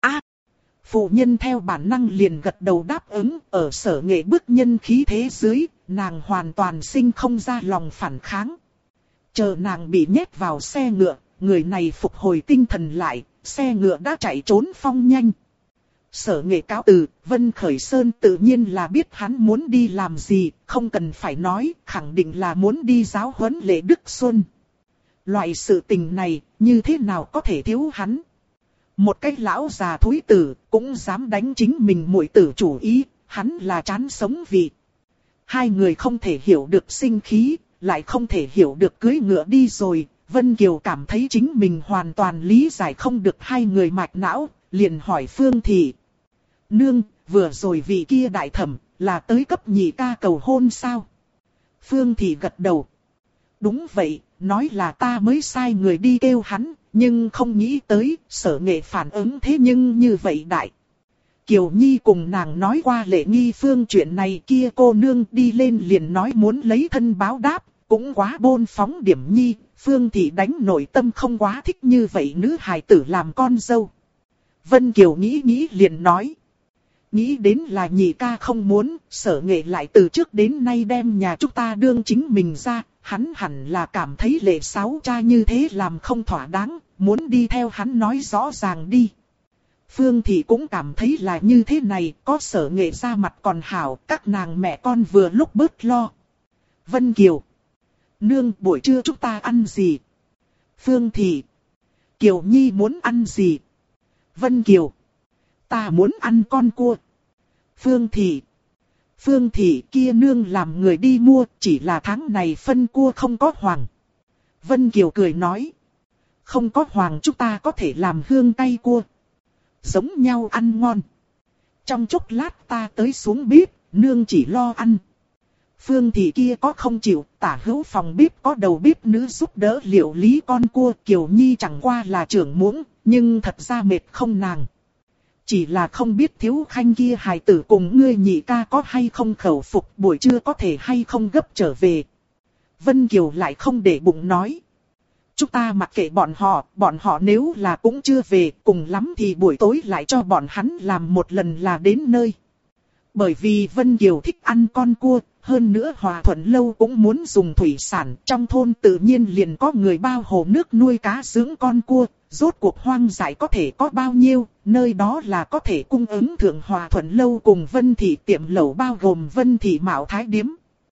Phụ nhân theo bản năng liền gật đầu đáp ứng, ở Sở Nghệ bức nhân khí thế dưới, nàng hoàn toàn sinh không ra lòng phản kháng. Chờ nàng bị nhét vào xe ngựa, người này phục hồi tinh thần lại, xe ngựa đã chạy trốn phong nhanh. Sở Nghệ cáo từ, Vân Khởi Sơn tự nhiên là biết hắn muốn đi làm gì, không cần phải nói, khẳng định là muốn đi giáo huấn Lệ Đức Xuân. Loại sự tình này, như thế nào có thể thiếu hắn? Một cái lão già thúi tử, cũng dám đánh chính mình muội tử chủ ý, hắn là chán sống vì. Hai người không thể hiểu được sinh khí, lại không thể hiểu được cưới ngựa đi rồi. Vân Kiều cảm thấy chính mình hoàn toàn lý giải không được hai người mạch não, liền hỏi Phương Thị. Nương, vừa rồi vị kia đại thẩm, là tới cấp nhị ca cầu hôn sao? Phương Thị gật đầu. Đúng vậy, nói là ta mới sai người đi kêu hắn, nhưng không nghĩ tới, Sở Nghệ phản ứng thế nhưng như vậy đại. Kiều Nhi cùng nàng nói qua Lệ Nghi Phương chuyện này kia, cô nương đi lên liền nói muốn lấy thân báo đáp, cũng quá bôn phóng điểm nhi, Phương Thị đánh nội tâm không quá thích như vậy nữ hài tử làm con dâu. Vân Kiều nghĩ liền nói. Nghĩ đến là nhị ca không muốn, Sở Nghệ lại từ trước đến nay đem nhà chúng ta đương chính mình ra, hắn hẳn là cảm thấy Lệ Sáu cha như thế làm không thỏa đáng, muốn đi theo hắn nói rõ ràng đi. Phương Thị cũng cảm thấy là như thế này, có Sở Nghệ ra mặt còn hảo, các nàng mẹ con vừa lúc bớt lo. Vân Kiều. Nương, buổi trưa chúng ta ăn gì? Phương Thị. Kiều Nhi muốn ăn gì? Vân Kiều. Ta muốn ăn con cua. Phương Thị kia nương làm người đi mua, chỉ là tháng này phân cua không có hoàng. Vân Kiều cười nói. không có hoàng chúng ta có thể làm hương cay cua. Giống nhau ăn ngon. Trong chốc lát ta tới xuống bếp, nương chỉ lo ăn. Phương thị kia có không chịu, tả hữu phòng bếp có đầu bếp nữ giúp đỡ liệu lý con cua. Kiều Nhi chẳng qua là trưởng muỗng, nhưng thật ra mệt không nàng. Chỉ là không biết Thiếu Khanh kia hài tử cùng ngươi nhị ca có hay không khẩu phục, buổi trưa có thể hay không gấp trở về. Vân Kiều lại không để bụng nói. Chúng ta mặc kệ bọn họ nếu là cũng chưa về, cùng lắm thì buổi tối lại cho bọn hắn làm một lần là đến nơi. Bởi vì Vân Kiều thích ăn con cua, hơn nữa Hòa Thuận Lâu cũng muốn dùng thủy sản, trong thôn tự nhiên liền có người bao hồ nước nuôi cá dưỡng con cua, rốt cuộc hoang dại có thể có bao nhiêu, nơi đó là có thể cung ứng thượng Hòa Thuận Lâu cùng Vân Thị tiệm lẩu bao gồm Vân Thị Mạo Thái Điếm.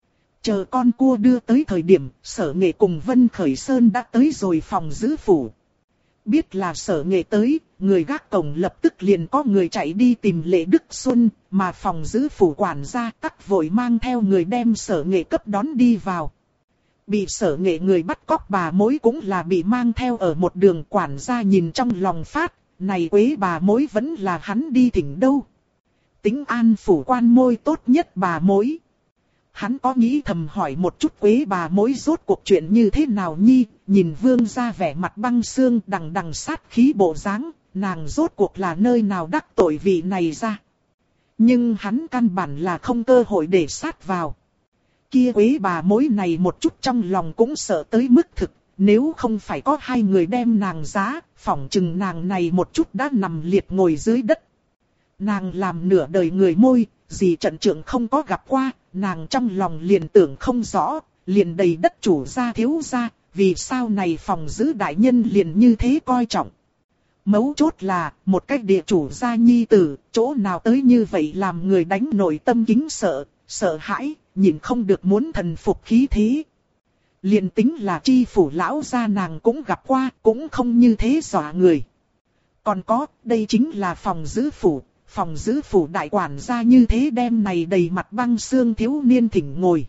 Chờ con cua đưa tới thời điểm, Sở Nghệ cùng Vân Khởi Sơn đã tới rồi phòng giữ phủ. Biết là Sở Nghệ tới, người gác cổng lập tức liền có người chạy đi tìm Lệ Đức Xuân, mà phòng giữ phủ quản gia tắc vội mang theo người đem Sở Nghệ cấp đón đi vào. Bị Sở Nghệ người bắt cóc bà mối cũng là bị mang theo ở một đường, quản gia nhìn trong lòng phát, này Quế bà mối vẫn là hắn đi thỉnh đâu. Tính An phủ quan môi tốt nhất bà mối. Hắn có nghĩ thầm hỏi một chút Quế bà mối rốt cuộc chuyện như thế nào nhi, nhìn Vương gia vẻ mặt băng xương đằng đằng sát khí bộ dáng, nàng rốt cuộc là nơi nào đắc tội vị này ra. Nhưng hắn căn bản là không cơ hội để sát vào. Kia Quế bà mối này một chút trong lòng cũng sợ tới mức thực, nếu không phải có hai người đem nàng giá, phỏng chừng nàng này một chút đã nằm liệt ngồi dưới đất. Nàng làm nửa đời người môi, gì trận trưởng không có gặp qua, nàng trong lòng liền tưởng không rõ, liền đầy đất chủ gia thiếu gia, vì sao này phòng giữ đại nhân liền như thế coi trọng. Mấu chốt là, một cách địa chủ gia nhi tử, chỗ nào tới như vậy làm người đánh nội tâm kính sợ, sợ hãi, nhìn không được muốn thần phục khí thế. Liền tính là chi phủ lão gia nàng cũng gặp qua, cũng không như thế dọa người. Còn có, đây chính là phòng giữ phủ. Phòng giữ phủ đại quản gia như thế đem này đầy mặt băng xương thiếu niên thỉnh ngồi.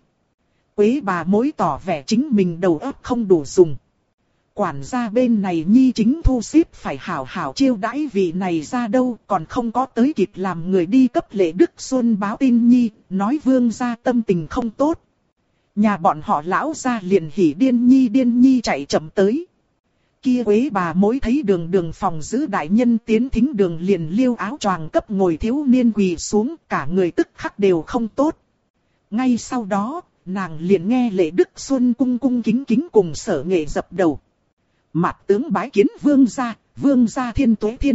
Quế bà mối tỏ vẻ chính mình đầu óc không đủ dùng. Quản gia bên này nhi chính thu xếp phải hảo hảo chiêu đãi vị này ra đâu, còn không có tới kịp làm người đi cấp Lệ Đức Xuân báo tin nhi, nói Vương gia tâm tình không tốt. Nhà bọn họ lão gia liền hỉ điên nhi chạy chậm tới. Kia Quế bà mối thấy đường phòng giữ đại nhân tiến thính đường liền liêu áo choàng cấp ngồi thiếu niên quỳ xuống, cả người tức khắc đều không tốt. Ngay sau đó, nàng liền nghe Lệ Đức Xuân cung kính cùng Sở Nghệ dập đầu. Mạt tướng bái kiến vương gia thiên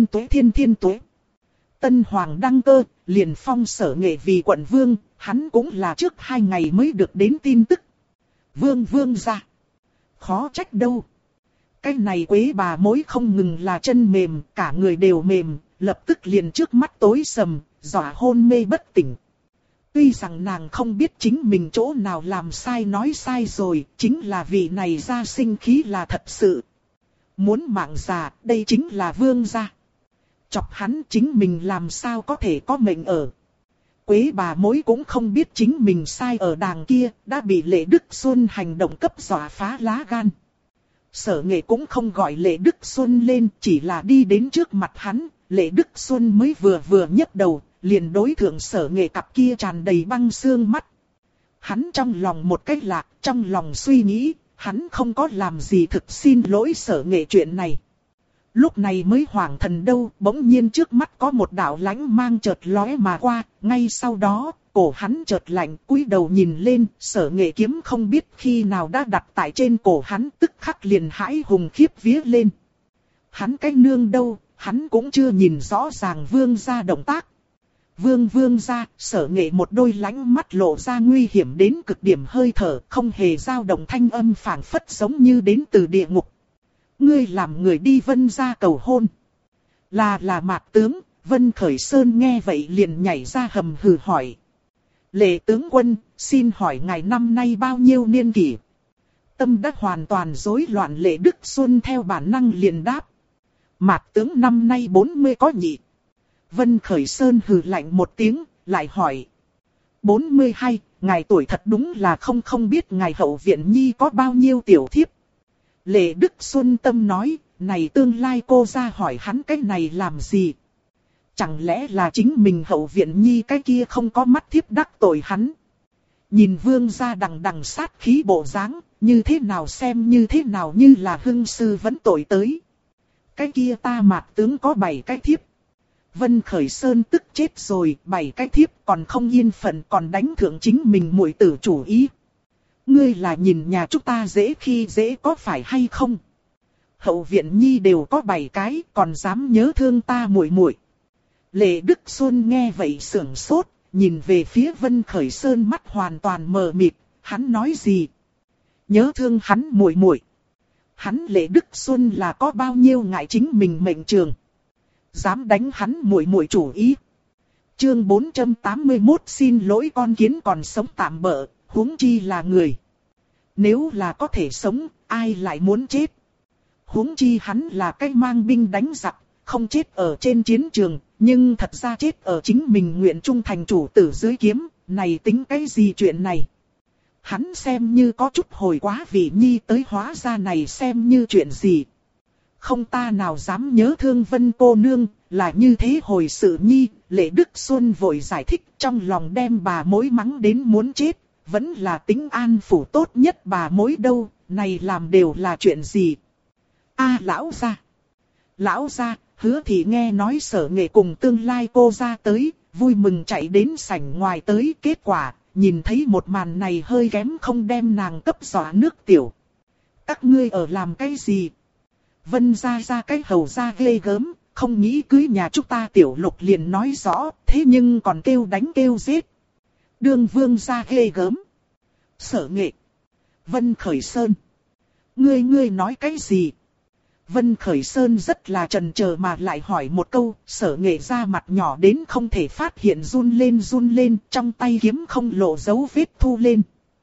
tuế. Tân hoàng đăng cơ, liền phong Sở Nghệ vì quận vương, hắn cũng là trước 2 ngày mới được đến tin tức. Vương gia. Khó trách đâu. Cái này Quế bà mối không ngừng là chân mềm, cả người đều mềm, lập tức liền trước mắt tối sầm, dọa hôn mê bất tỉnh. Tuy rằng nàng không biết chính mình chỗ nào làm sai nói sai rồi, chính là vị này ra sinh khí là thật sự. Muốn mạng già, đây chính là vương gia. Chọc hắn chính mình làm sao có thể có mệnh ở. Quế bà mối cũng không biết chính mình sai ở đàng kia, đã bị Lệ Đức Xuân hành động cấp dọa phá lá gan. Sở Nghệ cũng không gọi Lệ Đức Xuân lên, chỉ là đi đến trước mặt hắn, Lệ Đức Xuân mới vừa nhấc đầu, liền đối thượng Sở Nghệ cặp kia tràn đầy băng xương mắt. Hắn trong lòng một cách lạc, trong lòng suy nghĩ, hắn không có làm gì thực xin lỗi Sở Nghệ chuyện này. Lúc này mới hoảng thần đâu, bỗng nhiên trước mắt có một đạo lánh mang chợt lóe mà qua, ngay sau đó, cổ hắn chợt lạnh, cúi đầu nhìn lên, Sở Nghệ kiếm không biết khi nào đã đặt tại trên cổ hắn, tức khắc liền hãi hùng khiếp vía lên. Hắn cái nương đâu, hắn cũng chưa nhìn rõ ràng vương gia động tác. Vương gia, Sở Nghệ một đôi lánh mắt lộ ra nguy hiểm đến cực điểm hơi thở, không hề dao động thanh âm phảng phất giống như đến từ địa ngục. Ngươi làm người đi Vân gia cầu hôn. Là Mạc tướng. Vân Khởi Sơn nghe vậy liền nhảy ra hầm hừ hỏi. Lệ tướng quân, xin hỏi ngài năm nay bao nhiêu niên kỷ? Tâm đã hoàn toàn rối loạn. Lệ Đức Xuân theo bản năng liền đáp. Mạc tướng năm nay 40 có nhị. Vân Khởi Sơn hừ lạnh một tiếng, lại hỏi. 42, ngài tuổi thật đúng là không biết ngài hậu viện nhi có bao nhiêu tiểu thiếp. Lệ Đức Xuân tâm nói, này tương lai cô ra hỏi hắn cái này làm gì? Chẳng lẽ là chính mình hậu viện nhi cái kia không có mắt thiếp đắc tội hắn? Nhìn vương gia đằng đằng sát khí bộ dáng, như thế nào xem như thế nào như là hưng sư vẫn tội tới. Cái kia ta mạt tướng có 7 cái thiếp. Vân Khởi Sơn tức chết rồi, 7 cái thiếp còn không yên phận còn đánh thượng chính mình muội tử chủ ý. Ngươi là nhìn nhà chúng ta dễ khi dễ có phải hay không? Hậu viện nhi đều có 7 cái, còn dám nhớ thương ta muội muội. Lệ Đức Xuân nghe vậy sưởng sốt, nhìn về phía Vân Khởi Sơn mắt hoàn toàn mờ mịt, hắn nói gì? Nhớ thương hắn muội muội. Hắn Lệ Đức Xuân là có bao nhiêu ngại chính mình mệnh trường. Dám đánh hắn muội muội chủ ý. Chương 481 xin lỗi con kiến còn sống tạm bợ, huống chi là người. Nếu là có thể sống, ai lại muốn chết? Huống chi hắn là cái mang binh đánh giặc, không chết ở trên chiến trường, nhưng thật ra chết ở chính mình nguyện trung thành chủ tử dưới kiếm, này tính cái gì chuyện này? Hắn xem như có chút hồi quá vị nhi tới hóa ra này xem như chuyện gì. Không ta nào dám nhớ thương Vân cô nương, là như thế hồi sự nhi, Lệ Đức Xuân vội giải thích trong lòng đem bà mối mắng đến muốn chết, vẫn là tính an phủ tốt nhất bà mối đâu, này làm đều là chuyện gì. A lão gia. Lão gia, Hứa Thị nghe nói Sở Nghệ cùng tương lai cô ra tới, vui mừng chạy đến sảnh ngoài tới, kết quả, nhìn thấy một màn này hơi kém không đem nàng cấp dọa nước tiểu. Các ngươi ở làm cái gì? Vân gia ra cái hầu gia ghê gớm, không nghĩ cưới nhà chúng ta Tiểu Lục liền nói rõ, thế nhưng còn kêu đánh kêu giết. Đương vương gia ghê gớm. Sở Nghệ. Vân Khởi Sơn. Ngươi nói cái gì? Vân Khởi Sơn rất là chần chờ mà lại hỏi một câu, Sở Nghệ ra mặt nhỏ đến không thể phát hiện run lên, trong tay kiếm không lộ dấu vết thu lên.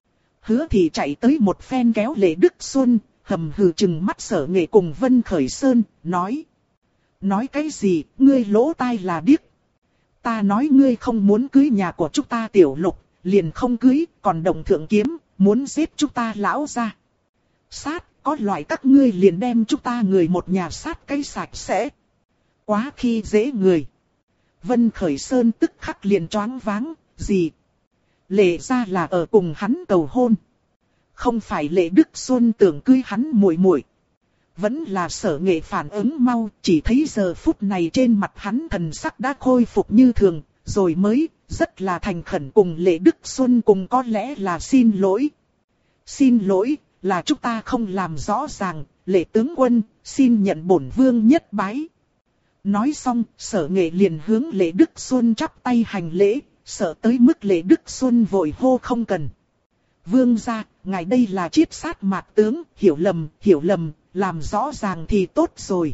Hứa Thị chạy tới một phen kéo Lệ Đức Xuân, hầm hừ chừng mắt Sở Nghệ cùng Vân Khởi Sơn, nói. Nói cái gì, ngươi lỗ tai là điếc. Ta nói ngươi không muốn cưới nhà của chúng ta Tiểu Lục, liền không cưới, còn động thượng kiếm, muốn giết chúng ta lão gia. Sát, có loại các ngươi liền đem chúng ta người một nhà sát cái sạch sẽ. Quá khi dễ người. Vân Khởi Sơn tức khắc liền choáng váng, gì? Lệ ra là ở cùng hắn cầu hôn. Không phải Lệ Đức Xuân tưởng cưới hắn muội muội. Vẫn là Sở Nghệ phản ứng mau, chỉ thấy giờ phút này trên mặt hắn thần sắc đã khôi phục như thường, rồi mới, rất là thành khẩn cùng Lệ Đức Xuân cùng có lẽ là xin lỗi. Xin lỗi, là chúng ta không làm rõ ràng, Lệ tướng quân, xin nhận bổn vương nhất bái. Nói xong, Sở Nghệ liền hướng Lệ Đức Xuân chắp tay hành lễ, sợ tới mức Lệ Đức Xuân vội hô không cần. Vương gia, ngài đây là chiết sát mạt tướng, hiểu lầm, làm rõ ràng thì tốt rồi.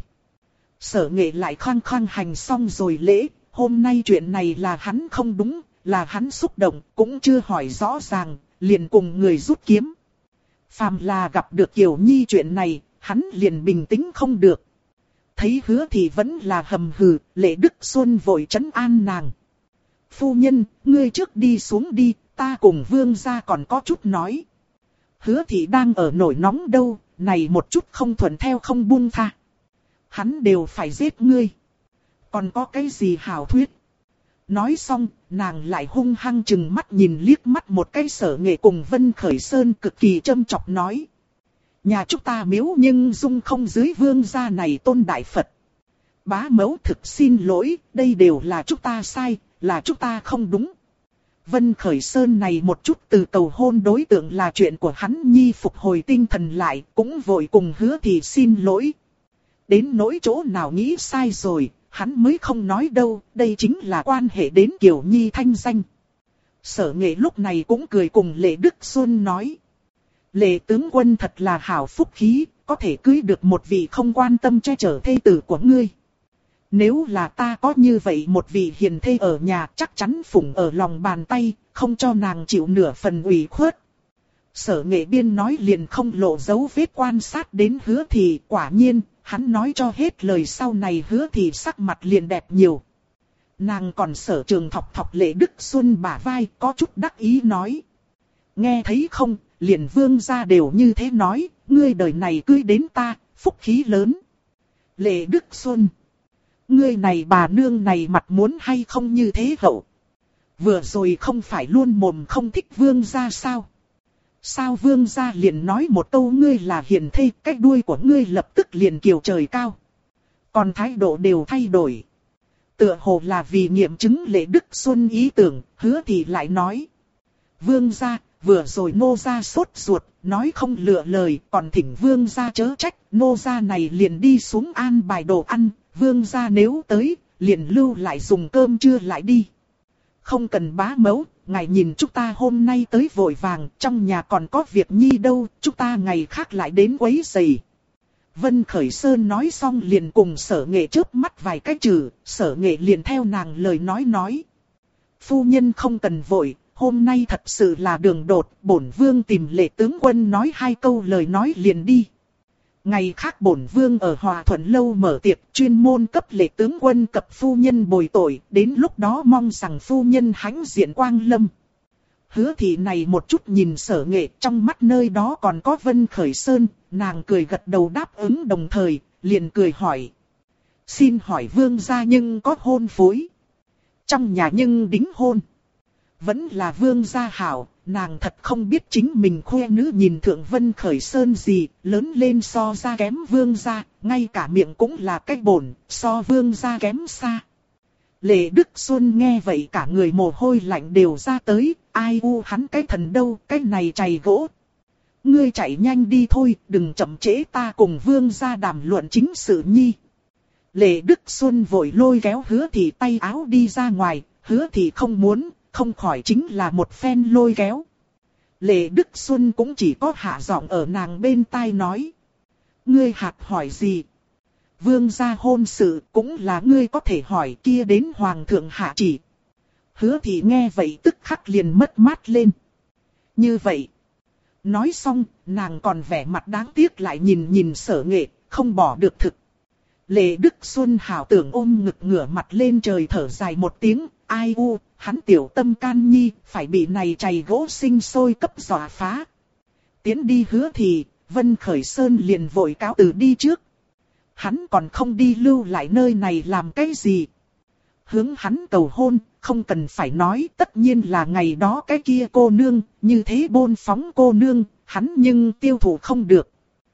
Sở Nghệ lại khăng hành xong rồi lễ, hôm nay chuyện này là hắn không đúng, là hắn xúc động, cũng chưa hỏi rõ ràng, liền cùng người rút kiếm. Phàm là gặp được Kiều Nhi chuyện này, hắn liền bình tĩnh không được. Thấy Hứa Thị vẫn là hầm hừ, Lệ Đức Xuân vội trấn an nàng. Phu nhân, ngươi trước đi xuống đi, ta cùng vương gia còn có chút nói. Hứa Thị đang ở nổi nóng đâu, này một chút không thuận theo không buông tha. Hắn đều phải giết ngươi. Còn có cái gì hảo thuyết? Nói xong, nàng lại hung hăng chừng mắt nhìn liếc mắt một cái Sở Nghệ cùng Vân Khởi Sơn cực kỳ châm chọc nói. Nhà chúng ta miếu nhưng dung không dưới vương gia này tôn đại Phật. Bá mẫu thực xin lỗi, đây đều là chúng ta sai, là chúng ta không đúng. Vân Khởi Sơn này một chút từ cầu hôn đối tượng là chuyện của hắn nhi phục hồi tinh thần lại, cũng vội cùng Hứa Thị xin lỗi. Đến nỗi chỗ nào nghĩ sai rồi, hắn mới không nói đâu, đây chính là quan hệ đến Kiều Nhi thanh danh. Sở Nghệ lúc này cũng cười cùng Lệ Đức Xuân nói. Lệ tướng quân thật là hảo phúc khí, có thể cưới được một vị không quan tâm che chở thê tử của ngươi. Nếu là ta có như vậy một vị hiền thê ở nhà chắc chắn phụng ở lòng bàn tay, không cho nàng chịu nửa phần ủy khuất. Sở Nghệ biên nói liền không lộ dấu vết quan sát đến Hứa Thị, quả nhiên, hắn nói cho hết lời sau này Hứa Thị sắc mặt liền đẹp nhiều. Nàng còn sở trường thọc Lệ Đức Xuân bả vai có chút đắc ý nói. Nghe thấy không, liền vương gia đều như thế nói, ngươi đời này cưới đến ta, phúc khí lớn. Lệ Đức Xuân. Ngươi này bà nương này mặt muốn hay không như thế hậu. Vừa rồi không phải luôn mồm không thích vương gia sao? Sao vương gia liền nói một câu ngươi là hiền thê, cái đuôi của ngươi lập tức liền kiều trời cao. Còn thái độ đều thay đổi. Tựa hồ là vì nghiệm chứng Lệ Đức Xuân ý tưởng, Hứa Thị lại nói. Vương gia, vừa rồi nô gia sốt ruột, nói không lựa lời, còn thỉnh vương gia chớ trách, nô gia này liền đi xuống an bài đồ ăn, vương gia nếu tới, liền lưu lại dùng cơm trưa lại đi. Không cần bá mẫu, ngài nhìn chúng ta hôm nay tới vội vàng, trong nhà còn có việc nhi đâu, chúng ta ngày khác lại đến quấy rầy. Vân Khởi Sơn nói xong liền cùng Sở Nghệ chớp mắt vài cái chữ, Sở Nghệ liền theo nàng lời nói. Phu nhân không cần vội, hôm nay thật sự là đường đột, bổn vương tìm Lệ tướng quân nói hai câu lời nói liền đi. Ngày khác bổn vương ở Hòa Thuận Lâu mở tiệc chuyên môn cấp Lệ tướng quân cập phu nhân bồi tội, đến lúc đó mong rằng phu nhân hãnh diện quang lâm. Hứa Thị này một chút nhìn Sở Nghệ, trong mắt nơi đó còn có Vân Khởi Sơn, nàng cười gật đầu đáp ứng đồng thời, liền cười hỏi. Xin hỏi vương gia nhưng có hôn phối? Trong nhà nhưng đính hôn. Vẫn là vương gia hảo, nàng thật không biết chính mình khoe nữ nhìn thượng Vân Khởi Sơn gì, lớn lên so ra kém vương gia, ngay cả miệng cũng là cái bổn, so vương gia kém xa. Lệ Đức Xuân nghe vậy cả người mồ hôi lạnh đều ra tới, ai u hắn cái thần đâu, cái này chày gỗ. Ngươi chạy nhanh đi thôi, đừng chậm trễ ta cùng vương gia đàm luận chính sự nhi. Lệ Đức Xuân vội lôi kéo Hứa Thị tay áo đi ra ngoài, Hứa Thị không muốn, không khỏi chính là một phen lôi kéo. Lệ Đức Xuân cũng chỉ có hạ giọng ở nàng bên tai nói. Ngươi hạt hỏi gì? Vương gia hôn sự cũng là ngươi có thể hỏi kia đến hoàng thượng hạ chỉ. Hứa Thị nghe vậy tức khắc liền mất mát lên. Như vậy. Nói xong, nàng còn vẻ mặt đáng tiếc lại nhìn Sở Nghệ, không bỏ được thực. Lệ Đức Xuân hảo tưởng ôm ngực ngửa mặt lên trời thở dài một tiếng, ai u, hắn tiểu tâm can nhi, phải bị này chày gỗ sinh sôi cấp dọa phá. Tiến đi Hứa Thị, Vân Khởi Sơn liền vội cáo từ đi trước. Hắn còn không đi lưu lại nơi này làm cái gì? Hướng hắn cầu hôn, không cần phải nói, tất nhiên là ngày đó cái kia cô nương, như thế bôn phóng cô nương, hắn nhưng tiêu thụ không được.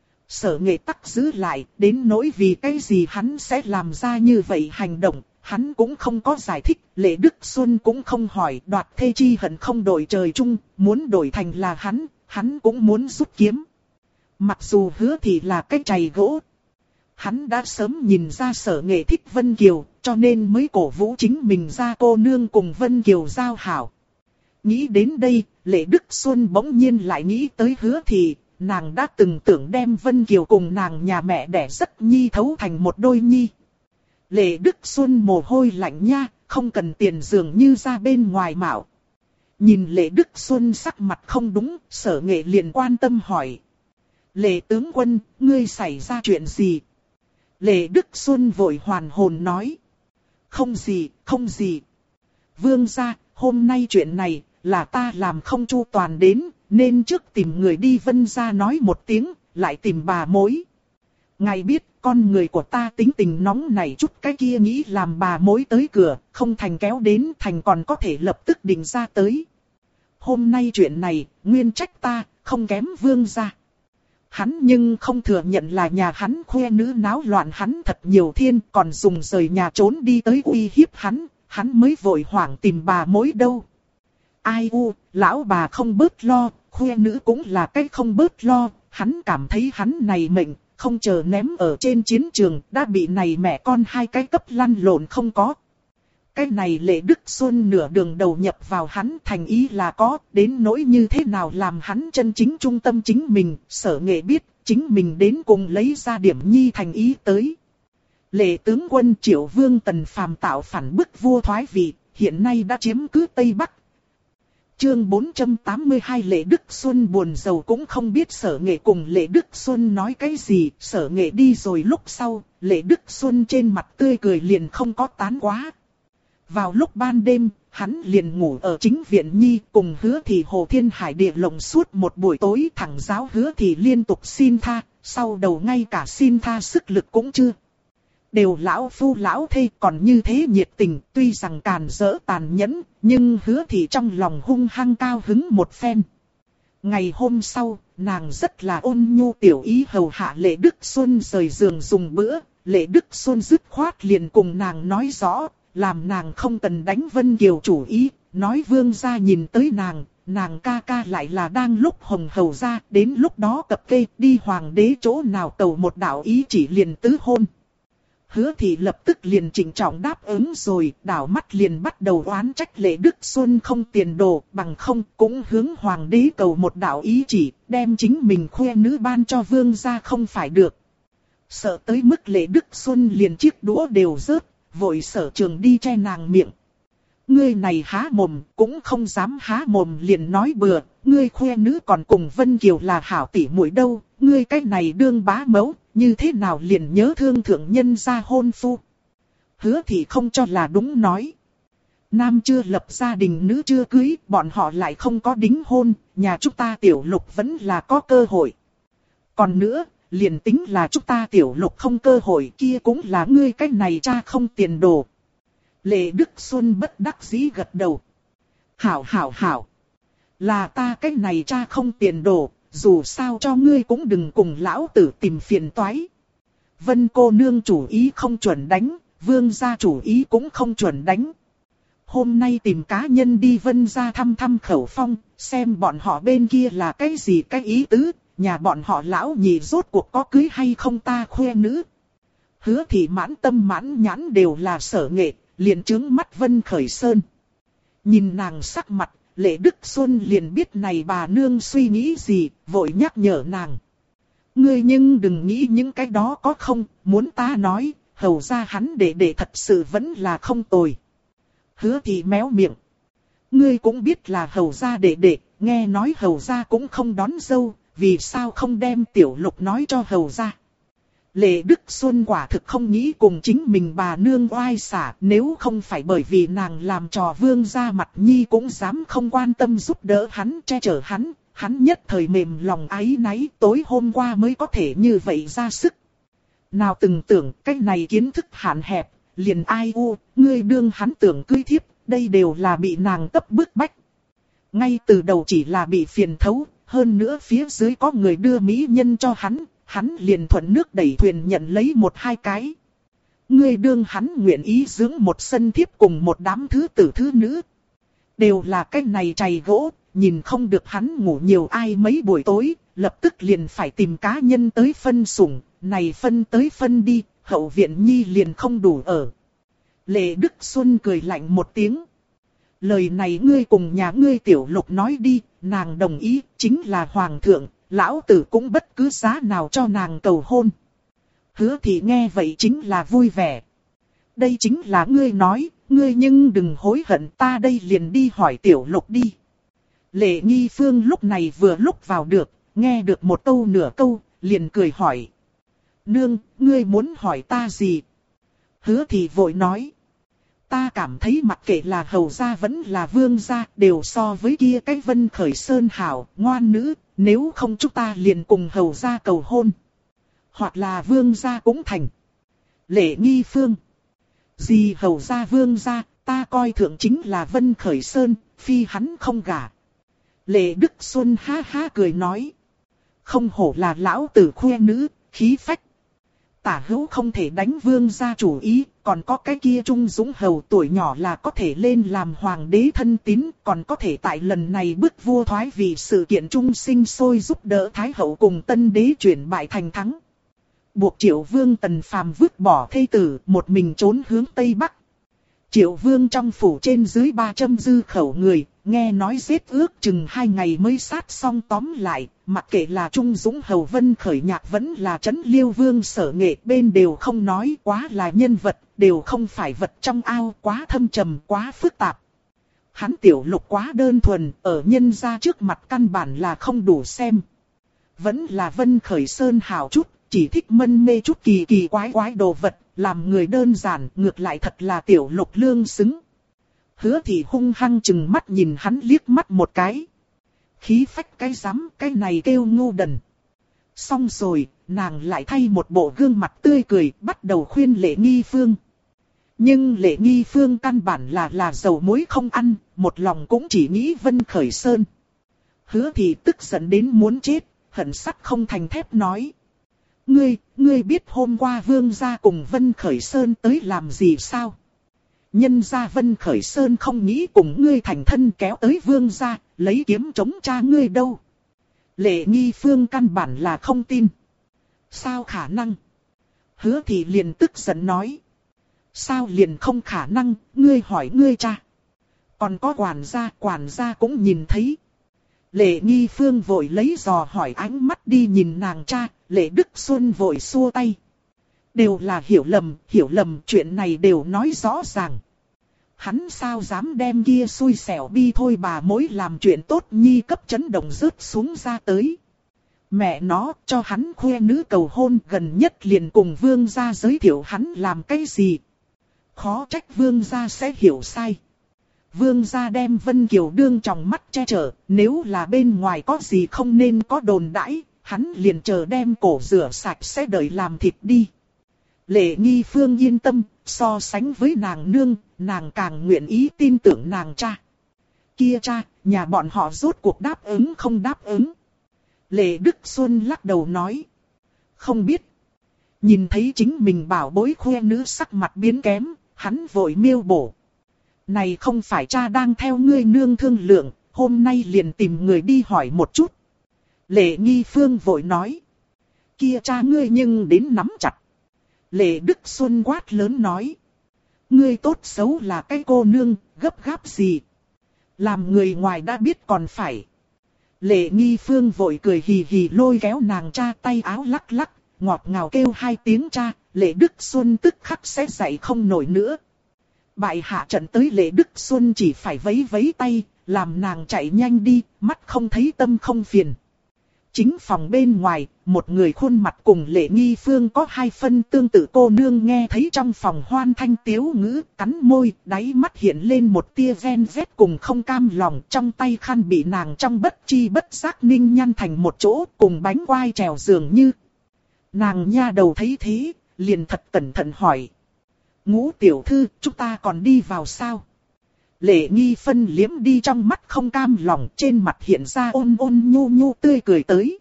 Sở Nghệ tắc giữ lại, đến nỗi vì cái gì hắn sẽ làm ra như vậy hành động, hắn cũng không có giải thích, Lệ Đức Xuân cũng không hỏi, đoạt thê chi hận không đổi trời chung, muốn đổi thành là hắn cũng muốn rút kiếm. Mặc dù Hứa Thị là cái chày gỗ, hắn đã sớm nhìn ra Sở Nghệ thích Vân Kiều, cho nên mới cổ vũ chính mình ra cô nương cùng Vân Kiều giao hảo. Nghĩ đến đây, Lệ Đức Xuân bỗng nhiên lại nghĩ tới Hứa Thị, nàng đã từng tưởng đem Vân Kiều cùng nàng nhà mẹ đẻ rất nhi thấu thành một đôi nhi. Lệ Đức Xuân mồ hôi lạnh nha, không cần tiền dường như ra bên ngoài mạo. Nhìn Lệ Đức Xuân sắc mặt không đúng, Sở Nghệ liền quan tâm hỏi. Lệ tướng quân, ngươi xảy ra chuyện gì? Lệ Đức Xuân vội hoàn hồn nói. Không gì. Vương gia, hôm nay chuyện này, là ta làm không chu toàn đến, nên trước tìm người đi Vân gia nói một tiếng, lại tìm bà mối. Ngài biết, con người của ta tính tình nóng này chút cái kia nghĩ làm bà mối tới cửa, không thành kéo đến thành còn có thể lập tức định ra tới. Hôm nay chuyện này, nguyên trách ta, không kém vương gia. Hắn nhưng không thừa nhận là nhà hắn khoe nữ náo loạn hắn thật nhiều thiên, còn dùng rời nhà trốn đi tới uy hiếp hắn mới vội hoảng tìm bà mối đâu. Ai u, lão bà không bớt lo, khoe nữ cũng là cái không bớt lo, hắn cảm thấy hắn này mệnh, không chờ ném ở trên chiến trường, đã bị này mẹ con hai cái cấp lăn lộn không có. Cái này Lệ Đức Xuân nửa đường đầu nhập vào hắn thành ý là có, đến nỗi như thế nào làm hắn chân chính trung tâm chính mình, Sở Nghệ biết, chính mình đến cùng lấy ra điểm nhi thành ý tới. Lệ tướng quân Triệu Vương Tần Phàm tạo phản bức vua thoái vị, hiện nay đã chiếm cứ Tây Bắc. Chương 482 Lệ Đức Xuân buồn rầu cũng không biết Sở Nghệ cùng Lệ Đức Xuân nói cái gì, Sở Nghệ đi rồi lúc sau, Lệ Đức Xuân trên mặt tươi cười liền không có tán quá. Vào lúc ban đêm, hắn liền ngủ ở chính viện nhi cùng Hứa Thị Hồ Thiên Hải địa lồng suốt một buổi tối thẳng giáo Hứa Thị liên tục xin tha, sau đầu ngay cả xin tha sức lực cũng chưa. Đều lão phu lão thê còn như thế nhiệt tình, tuy rằng càn rỡ tàn nhẫn, nhưng Hứa Thị trong lòng hung hăng cao hứng một phen. Ngày hôm sau, nàng rất là ôn nhu tiểu ý hầu hạ Lệ Đức Xuân rời giường dùng bữa. Lệ Đức Xuân dứt khoát liền cùng nàng nói rõ, làm nàng không cần đánh Vân Kiều chủ ý, nói vương gia nhìn tới nàng ca ca lại là đang lúc hồng hầu ra, đến lúc đó cập kê đi hoàng đế chỗ nào cầu một đạo ý chỉ liền tứ hôn. Hứa Thị lập tức liền chỉnh trọng đáp ứng rồi, đảo mắt liền bắt đầu oán trách Lệ Đức Xuân không tiền đồ, bằng không cũng hướng hoàng đế cầu một đạo ý chỉ, đem chính mình khoe nữ ban cho vương gia không phải được. Sợ tới mức Lệ Đức Xuân liền chiếc đũa đều rớt, vội Sở Trường đi che nàng miệng. Ngươi này há mồm, cũng không dám há mồm liền nói bừa, ngươi khoe nữ còn cùng Vân Kiều là hảo tỷ muội đâu, ngươi cái này đương bá mẫu, như thế nào liền nhớ thương thượng nhân gia hôn phu. Hứa Thị không cho là đúng nói. Nam chưa lập gia đình nữ chưa cưới, bọn họ lại không có đính hôn, nhà chúng ta Tiểu Lục vẫn là có cơ hội. Còn nữa, liền tính là chúng ta Tiểu Lục không cơ hội kia cũng là ngươi cái này cha không tiền đồ. Lệ Đức Xuân bất đắc dĩ gật đầu. Hảo. Là ta cái này cha không tiền đồ, dù sao cho ngươi cũng đừng cùng lão tử tìm phiền toái. Vân cô nương chủ ý không chuẩn đánh, vương gia chủ ý cũng không chuẩn đánh. Hôm nay tìm cá nhân đi Vân gia thăm khẩu phong, xem bọn họ bên kia là cái gì cái ý tứ, nhà bọn họ lão nhị rốt cuộc có cưới hay không ta khoe nữ. Hứa Thị mãn tâm mãn nhãn đều là sở nghệ, liền trướng mắt Vân Khởi Sơn. Nhìn nàng sắc mặt, Lệ Đức Xuân liền biết này bà nương suy nghĩ gì, vội nhắc nhở nàng. Ngươi nhưng đừng nghĩ những cái đó có không, muốn ta nói, hầu ra hắn để thật sự vẫn là không tồi. Hứa Thị méo miệng. Ngươi cũng biết là hầu ra để, nghe nói hầu ra cũng không đón dâu, vì sao không đem Tiểu Lục nói cho hầu ra. Lệ Đức Xuân quả thực không nghĩ cùng chính mình bà nương oai xả, nếu không phải bởi vì nàng làm trò vương ra mặt nhi cũng dám không quan tâm giúp đỡ hắn, che chở hắn nhất thời mềm lòng áy náy, tối hôm qua mới có thể như vậy ra sức. Nào từng tưởng cái này kiến thức hạn hẹp, liền ai u, ngươi đương hắn tưởng cưới thiếp, đây đều là bị nàng cấp bức bách. Ngay từ đầu chỉ là bị phiền thấu, hơn nữa phía dưới có người đưa mỹ nhân cho hắn liền thuận nước đẩy thuyền nhận lấy một hai cái. Ngươi đương hắn nguyện ý dưỡng một sân thiếp cùng một đám thứ tử thứ nữ. Đều là cái này chày gỗ, nhìn không được hắn ngủ nhiều ai mấy buổi tối, lập tức liền phải tìm cá nhân tới phân sủng, này phân tới phân đi, hậu viện nhi liền không đủ ở. Lệ Đức Xuân cười lạnh một tiếng. Lời này ngươi cùng nhà ngươi Tiểu Lục nói đi, nàng đồng ý, chính là hoàng thượng, lão tử cũng bất cứ giá nào cho nàng cầu hôn. Hứa Thị nghe vậy chính là vui vẻ. Đây chính là ngươi nói, ngươi nhưng đừng hối hận, ta đây liền đi hỏi Tiểu Lục đi. Lệ Nghi Phương lúc này vừa lúc vào được, nghe được một câu nửa câu, liền cười hỏi. Nương, ngươi muốn hỏi ta gì? Hứa Thị vội nói. Ta cảm thấy mặc kệ là hầu gia vẫn là vương gia đều so với kia cái Vân Khởi Sơn hảo, ngoan nữ, nếu không chúng ta liền cùng hầu gia cầu hôn. Hoặc là vương gia cũng thành. Lệ Nghi Phương. Gì hầu gia vương gia, ta coi thượng chính là Vân Khởi Sơn, phi hắn không gả. Lệ Đức Xuân ha ha cười nói. Không hổ là lão tử khoe nữ, khí phách. Tả hữu không thể đánh vương gia chủ ý, còn có cái kia Trung Dũng hầu tuổi nhỏ là có thể lên làm hoàng đế thân tín, còn có thể tại lần này bức vua thoái vì sự kiện trung sinh sôi giúp đỡ Thái hậu cùng tân đế chuyển bại thành thắng. Buộc Triệu Vương Tần Phàm vứt bỏ thê tử, một mình trốn hướng Tây Bắc. Triệu Vương trong phủ trên dưới 300 dư khẩu người, nghe nói giết ước chừng 2 ngày mới sát xong tóm lại, mặc kệ là Trung Dũng hầu Vân Khởi Nhạc vẫn là Trấn Liêu Vương Sở Nghệ bên đều không nói, quá là nhân vật, đều không phải vật trong ao, quá thâm trầm, quá phức tạp. Hắn Tiểu Lục quá đơn thuần, ở nhân gia trước mặt căn bản là không đủ xem. Vẫn là Vân Khởi Sơn hảo chút, chỉ thích mân mê chút kỳ kỳ quái quái đồ vật, làm người đơn giản, ngược lại thật là Tiểu Lục lương xứng. Hứa Thị hung hăng chừng mắt nhìn hắn liếc mắt một cái. Khí phách cái rắm, cái này kêu ngu đần. Xong rồi, nàng lại thay một bộ gương mặt tươi cười, bắt đầu khuyên Lệ Nghi Phương. Nhưng Lệ Nghi Phương căn bản là dầu muối không ăn, một lòng cũng chỉ nghĩ Vân Khởi Sơn. Hứa Thị tức giận đến muốn chết, hận sắt không thành thép nói. Ngươi biết hôm qua Vương gia cùng Vân Khởi Sơn tới làm gì sao? Nhân gia Vân Khởi Sơn không nghĩ cùng ngươi thành thân kéo tới Vương gia, lấy kiếm chống cha ngươi đâu. Lệ Nghi Phương căn bản là không tin. Sao khả năng? Hứa Thị liền tức giận nói. Sao liền không khả năng, ngươi hỏi ngươi cha. Còn có quản gia cũng nhìn thấy. Lệ Nghi Phương vội lấy dò hỏi ánh mắt đi nhìn nàng cha, Lệ Đức Xuân vội xua tay. Đều là hiểu lầm, chuyện này đều nói rõ ràng. Hắn sao dám đem kia xui xẻo bi thôi bà mối làm chuyện tốt nhi cấp chấn động rớt xuống ra tới. Mẹ nó cho hắn khoe nữ cầu hôn gần nhất liền cùng Vương gia giới thiệu hắn làm cái gì. Khó trách Vương gia sẽ hiểu sai. Vương gia đem Vân Kiều đương trong mắt che chở, nếu là bên ngoài có gì không nên có đồn đãi, hắn liền chờ đem cổ rửa sạch sẽ đợi làm thịt đi. Lệ Nghi Phương yên tâm, so sánh với nàng nương, nàng càng nguyện ý tin tưởng nàng cha. Kia cha, nhà bọn họ rốt cuộc đáp ứng không đáp ứng. Lệ Đức Xuân lắc đầu nói. Không biết. Nhìn thấy chính mình bảo bối khoe nữ sắc mặt biến kém, hắn vội miêu bổ. Này không phải cha đang theo ngươi nương thương lượng, hôm nay liền tìm người đi hỏi một chút. Lệ Nghi Phương vội nói. Kia cha ngươi nhưng đến nắm chặt. Lệ Đức Xuân quát lớn nói. Ngươi tốt xấu là cái cô nương, gấp gáp gì. Làm người ngoài đã biết còn phải. Lệ Nghi Phương vội cười hì hì lôi kéo nàng cha tay áo lắc lắc, ngọt ngào kêu hai tiếng cha, Lệ Đức Xuân tức khắc sẽ dậy không nổi nữa. Bại hạ trận tới Lệ Đức Xuân chỉ phải vấy vấy tay, làm nàng chạy nhanh đi, mắt không thấy tâm không phiền. Chính phòng bên ngoài, một người khuôn mặt cùng Lệ Nghi Phương có hai phân tương tự cô nương nghe thấy trong phòng hoan thanh tiếu ngữ, cắn môi, đáy mắt hiện lên một tia ven vét cùng không cam lòng, trong tay khăn bị nàng trong bất chi bất giác ninh nhăn thành một chỗ, cùng bánh quai trèo dường như. Nàng nha đầu thấy thế, liền thật cẩn thận hỏi. Ngũ tiểu thư, chúng ta còn đi vào sao? Lệ Nghi Phân liếm đi trong mắt không cam lòng, trên mặt hiện ra ôn ôn nhu nhu tươi cười tới.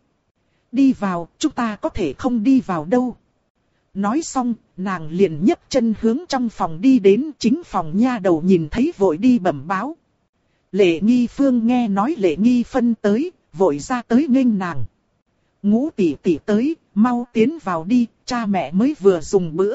Đi vào, chúng ta có thể không đi vào đâu. Nói xong, nàng liền nhấc chân hướng trong phòng đi đến, chính phòng nha đầu nhìn thấy vội đi bẩm báo. Lệ Nghi Phương nghe nói Lệ Nghi Phân tới, vội ra tới nghênh nàng. Ngũ tỷ tỷ tới, mau tiến vào đi, cha mẹ mới vừa dùng bữa.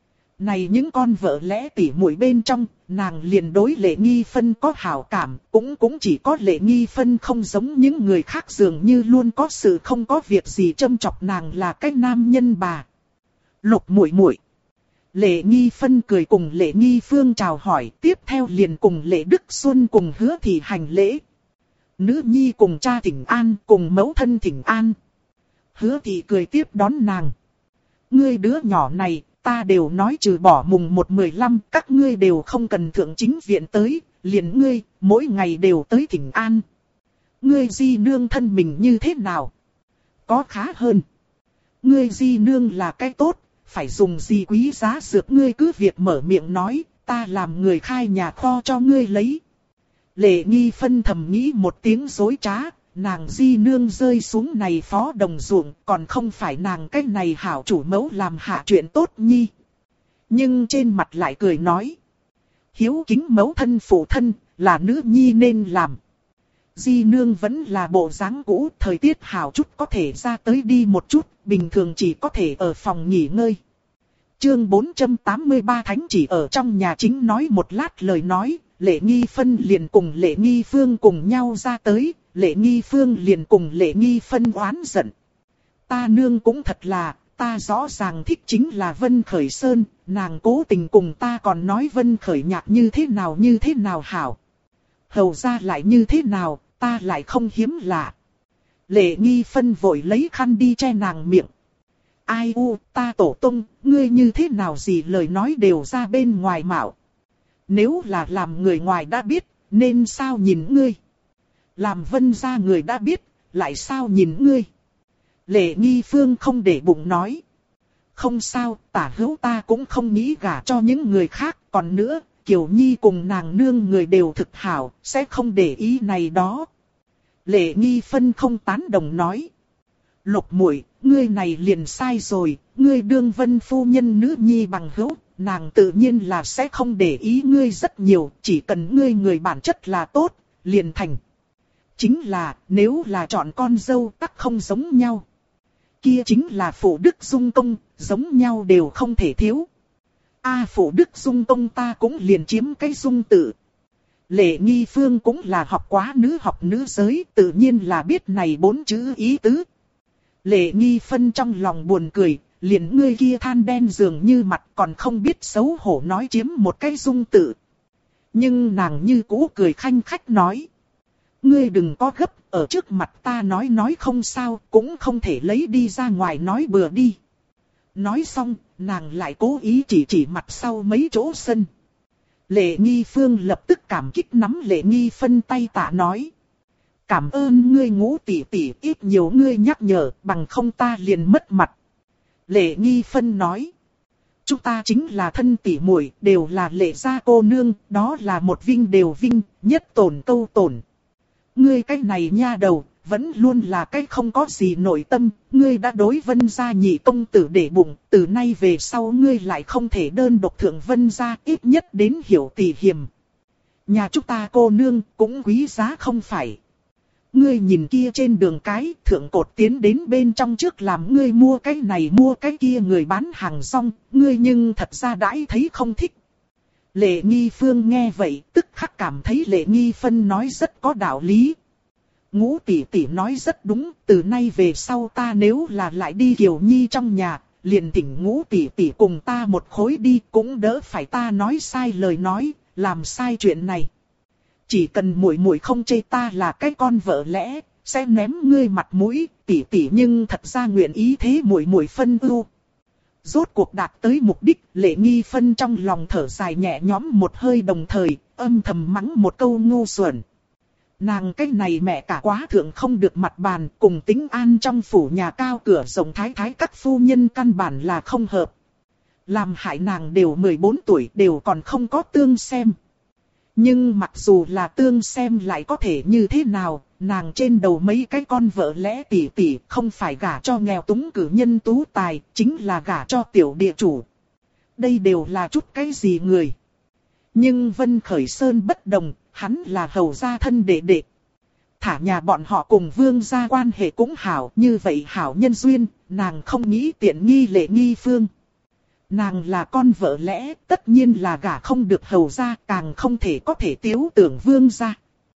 Này những con vợ lẽ tỉ muội bên trong, nàng liền đối Lệ Nghi Phân có hảo cảm, cũng chỉ có Lệ Nghi Phân không giống những người khác dường như luôn có sự không có việc gì châm chọc nàng là cái nam nhân bà. Lục muội muội. Lệ Nghi Phân cười cùng Lệ Nghi Phương chào hỏi, tiếp theo liền cùng Lệ Đức Xuân cùng Hứa Thị hành lễ. Nữ nhi cùng cha thỉnh an, cùng mẫu thân thỉnh an. Hứa Thị cười tiếp đón nàng. Ngươi đứa nhỏ này, ta đều nói trừ bỏ mùng 1/15, các ngươi đều không cần thượng chính viện tới, liền ngươi, mỗi ngày đều tới thỉnh an. Ngươi di nương thân mình như thế nào? Có khá hơn. Ngươi di nương là cái tốt, phải dùng gì quý giá dược ngươi cứ việc mở miệng nói, ta làm người khai nhà kho cho ngươi lấy. Lệ Nghi Phân thầm nghĩ một tiếng dối trá, nàng di nương rơi xuống này phó đồng ruộng, còn không phải nàng cái này hảo chủ mẫu làm hạ chuyện tốt nhi. Nhưng trên mặt lại cười nói. Hiếu kính mẫu thân phụ thân, là nữ nhi nên làm. Di nương vẫn là bộ dáng cũ, thời tiết hảo chút có thể ra tới đi một chút, bình thường chỉ có thể ở phòng nghỉ ngơi. Chương 483 Thánh chỉ ở trong nhà chính nói một lát lời nói, Lệ Nghi Phân liền cùng Lệ Nghi Phương cùng nhau ra tới, Lệ Nghi Phương liền cùng Lệ Nghi Phân oán giận. Ta nương cũng thật là, ta rõ ràng thích chính là Vân Khởi Sơn, nàng cố tình cùng ta còn nói Vân Khởi nhạc như thế nào hảo. Hầu ra lại như thế nào, ta lại không hiếm lạ. Lệ Nghi Phân vội lấy khăn đi che nàng miệng. Ai u, ta tổ tông, ngươi như thế nào gì lời nói đều ra bên ngoài mạo. Nếu là làm người ngoài đã biết, nên sao nhìn ngươi? Làm Vân gia người đã biết, lại sao nhìn ngươi? Lệ Nghi Phương không để bụng nói. Không sao, tả hữu ta cũng không nghĩ gả cho những người khác. Còn nữa, Kiều Nhi cùng nàng nương người đều thực hảo, sẽ không để ý này đó. Lệ Nghi Phân không tán đồng nói. Lục muội, ngươi này liền sai rồi, ngươi đương Vân phu nhân nữ nhi bằng hữu, nàng tự nhiên là sẽ không để ý ngươi rất nhiều, chỉ cần ngươi người bản chất là tốt, liền thành. Chính là, nếu là chọn con dâu tắc không giống nhau. Kia chính là phụ đức dung công, giống nhau đều không thể thiếu. Phụ đức dung công ta cũng liền chiếm cái dung tự. Lệ Nghi Phương cũng là học quá nữ học nữ giới, tự nhiên là biết này 4 chữ ý tứ. Lệ Nghi Phân trong lòng buồn cười, liền ngươi kia than đen dường như mặt còn không biết xấu hổ nói chiếm một cái dung tự. Nhưng nàng như cũ cười khanh khách nói. Ngươi đừng có gấp, ở trước mặt ta nói không sao, cũng không thể lấy đi ra ngoài nói bừa đi. Nói xong, nàng lại cố ý chỉ mặt sau mấy chỗ sân. Lệ Nghi Phương lập tức cảm kích nắm Lệ Nghi Phân tay tạ nói. Cảm ơn ngươi Ngũ tỷ tỷ, ít nhiều ngươi nhắc nhở, bằng không ta liền mất mặt. Lệ Nghi Phân nói. Chúng ta chính là thân tỷ muội, đều là Lệ gia cô nương, đó là một vinh đều vinh, nhất tổn câu tổn. Ngươi cái này nha đầu, vẫn luôn là cái không có gì nội tâm, ngươi đã đối Vân gia nhị công tử để bụng, từ nay về sau ngươi lại không thể đơn độc thượng Vân gia, ít nhất đến hiểu tỷ hiềm. Nhà chúng ta cô nương cũng quý giá không phải. Ngươi nhìn kia trên đường cái, thượng cột tiến đến bên trong trước làm ngươi mua cái này mua cái kia người bán hàng rong, ngươi nhưng thật ra đãi thấy không thích. Lệ Nghi Phương nghe vậy, tức khắc cảm thấy Lệ Nghi Phân nói rất có đạo lý. Ngũ tỷ tỷ nói rất đúng, từ nay về sau ta nếu là lại đi Kiều Nhi trong nhà, liền thỉnh Ngũ tỷ tỷ cùng ta một khối đi, cũng đỡ phải ta nói sai lời nói, làm sai chuyện này. Chỉ cần muội muội không chê ta là cái con vợ lẽ, sẽ ném ngươi mặt mũi, tỷ tỷ nhưng thật ra nguyện ý thế muội muội phân ưu. Rốt cuộc đạt tới mục đích, Lệ Nghi Phân trong lòng thở dài nhẹ nhõm một hơi, đồng thời âm thầm mắng một câu ngu xuẩn. Nàng cái này mẹ cả quá thượng không được mặt bàn, cùng Tính An trong phủ nhà cao cửa rộng thái thái các phu nhân căn bản là không hợp. Làm hại nàng đều 14 tuổi, đều còn không có tương xem. Nhưng mặc dù là tương xem lại có thể như thế nào, nàng trên đầu mấy cái con vợ lẽ tỷ tỷ, không phải gả cho nghèo túng cử nhân tú tài, chính là gả cho tiểu địa chủ. Đây đều là chút cái gì người. Nhưng Vân Khởi Sơn bất đồng, hắn là hầu gia thân đệ đệ. Thả nhà bọn họ cùng Vương gia quan hệ cũng hảo, như vậy hảo nhân duyên, nàng không nghĩ tiện nghi Lệ Nghi Phương. Nàng là con vợ lẽ, tất nhiên là gả không được hầu gia, càng không thể có thể tiếu tưởng Vương gia.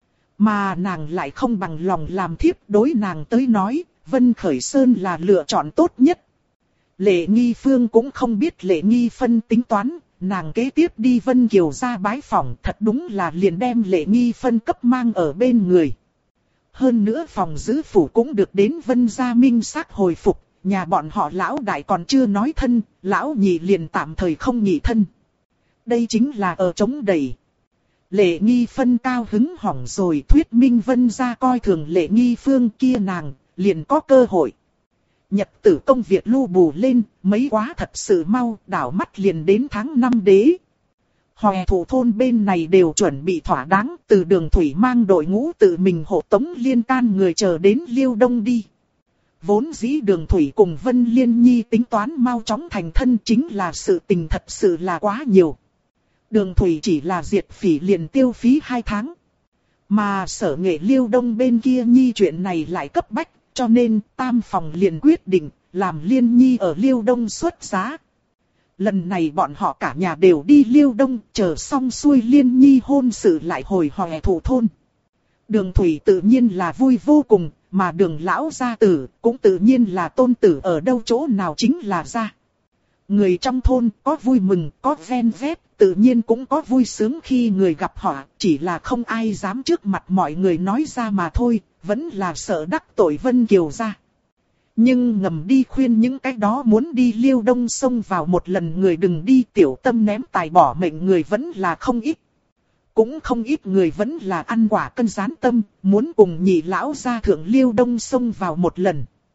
Mà nàng lại không bằng lòng làm thiếp, đối nàng tới nói, Vân Khởi Sơn là lựa chọn tốt nhất. Lệ Nghi Phương cũng không biết Lệ Nghi Phân tính toán, nàng kế tiếp đi Vân Kiều gia bái phỏng, thật đúng là liền đem Lệ Nghi Phân cấp mang ở bên người. Hơn nữa phòng giữ phủ cũng được đến Vân gia minh xác hồi phục, nhà bọn họ lão đại còn chưa nói thân, lão nhị liền tạm thời không nhị thân. Đây chính là ở chống đẩy. Lệ Nghi Phân cao hứng hỏng rồi, thuyết minh Vân gia coi thường Lệ Nghi Phương kia, nàng liền có cơ hội. Nhật tử công việc lu bù lên, mấy quá thật sự mau, đảo mắt liền đến tháng 5 đế. Hòe thủ thôn bên này đều chuẩn bị thỏa đáng, từ Đường Thủy mang đội ngũ tự mình hộ tống Liên Can người chờ đến Liêu Đông đi. Vốn dĩ Đường Thủy cùng Vân Liên Nhi tính toán mau chóng thành thân, chính là sự tình thật sự là quá nhiều. Đường Thủy chỉ là diệt phỉ liền tiêu phí 2 tháng. Mà Sở Nghệ Liêu Đông bên kia Nhi chuyện này lại cấp bách, cho nên Tam Phòng liền quyết định làm Liên Nhi ở Liêu Đông xuất giá. Lần này bọn họ cả nhà đều đi Liêu Đông, chờ xong xuôi Liên Nhi hôn sự lại hồi Hòe thủ thôn. Đường Thủy tự nhiên là vui vô cùng, mà Đường lão gia tử cũng tự nhiên là tôn tử, ở đâu chỗ nào chính là gia. Người trong thôn có vui mừng, có ven vét, tự nhiên cũng có vui sướng khi người gặp họ, chỉ là không ai dám trước mặt mọi người nói ra mà thôi, vẫn là sợ đắc tội Vân Kiều gia. Nhưng ngầm đi khuyên những cái đó muốn đi Liêu Đông xông vào một lần người đừng đi, tiểu tâm ném tài bỏ mệnh người vẫn là không ít. Cũng không ít người vẫn là ăn quả cân gián tâm, muốn cùng nhị lão gia thượng Liêu Đông xông vào một lần.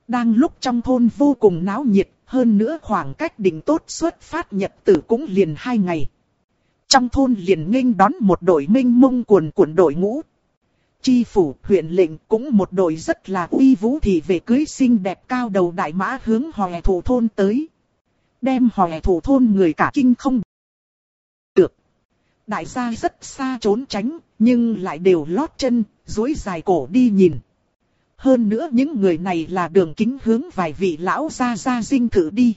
Đang lúc trong thôn vô cùng náo nhiệt, hơn nữa khoảng cách định tốt xuất phát nhật tử cũng liền 2 ngày. Trong thôn liền nghênh đón một đội mênh mông cuồn cuộn đội ngũ. Chi phủ, huyện lệnh cũng một đội rất là uy vũ thị vệ cưới xinh đẹp cao đầu đại mã hướng Hòe Thủ thôn tới. Đem Hòe Thủ thôn người cả kinh không được. Đại gia rất xa trốn tránh, nhưng lại đều lót chân, duỗi dài cổ đi nhìn. Hơn nữa những người này là đường kính hướng vài vị lão gia dinh thự đi.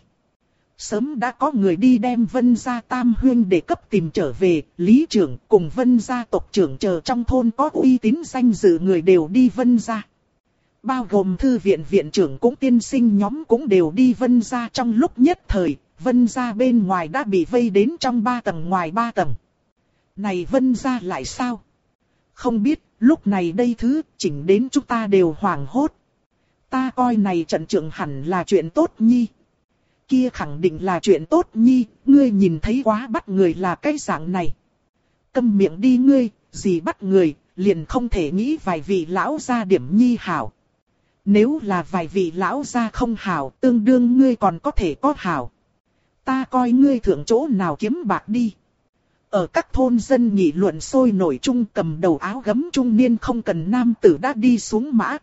Sớm đã có người đi đem Vân gia tam huynh để cấp tìm trở về, lý trưởng cùng Vân gia tộc trưởng chờ trong thôn có uy tín danh dự người đều đi Vân gia. Bao gồm thư viện viện trưởng cũng tiên sinh nhóm cũng đều đi Vân gia. Trong lúc nhất thời, Vân gia bên ngoài đã bị vây đến trong 3 tầng ngoài 3 tầng. Này Vân gia lại sao? Không biết, lúc này đây thứ chỉnh đến chúng ta đều hoảng hốt. Ta coi này trận trưởng hẳn là chuyện tốt nhi. Kia khẳng định là chuyện tốt nhi, ngươi nhìn thấy quá bắt người là cái dạng này. Câm miệng đi ngươi, gì bắt người, liền không thể nghĩ vài vị lão gia điểm nhi hảo. Nếu là vài vị lão gia không hảo, tương đương ngươi còn có thể có hảo. Ta coi ngươi thượng chỗ nào kiếm bạc đi. Ở các thôn dân nghị luận sôi nổi chung, cầm đầu áo gấm trung niên không cần nam tử đã đi xuống mã.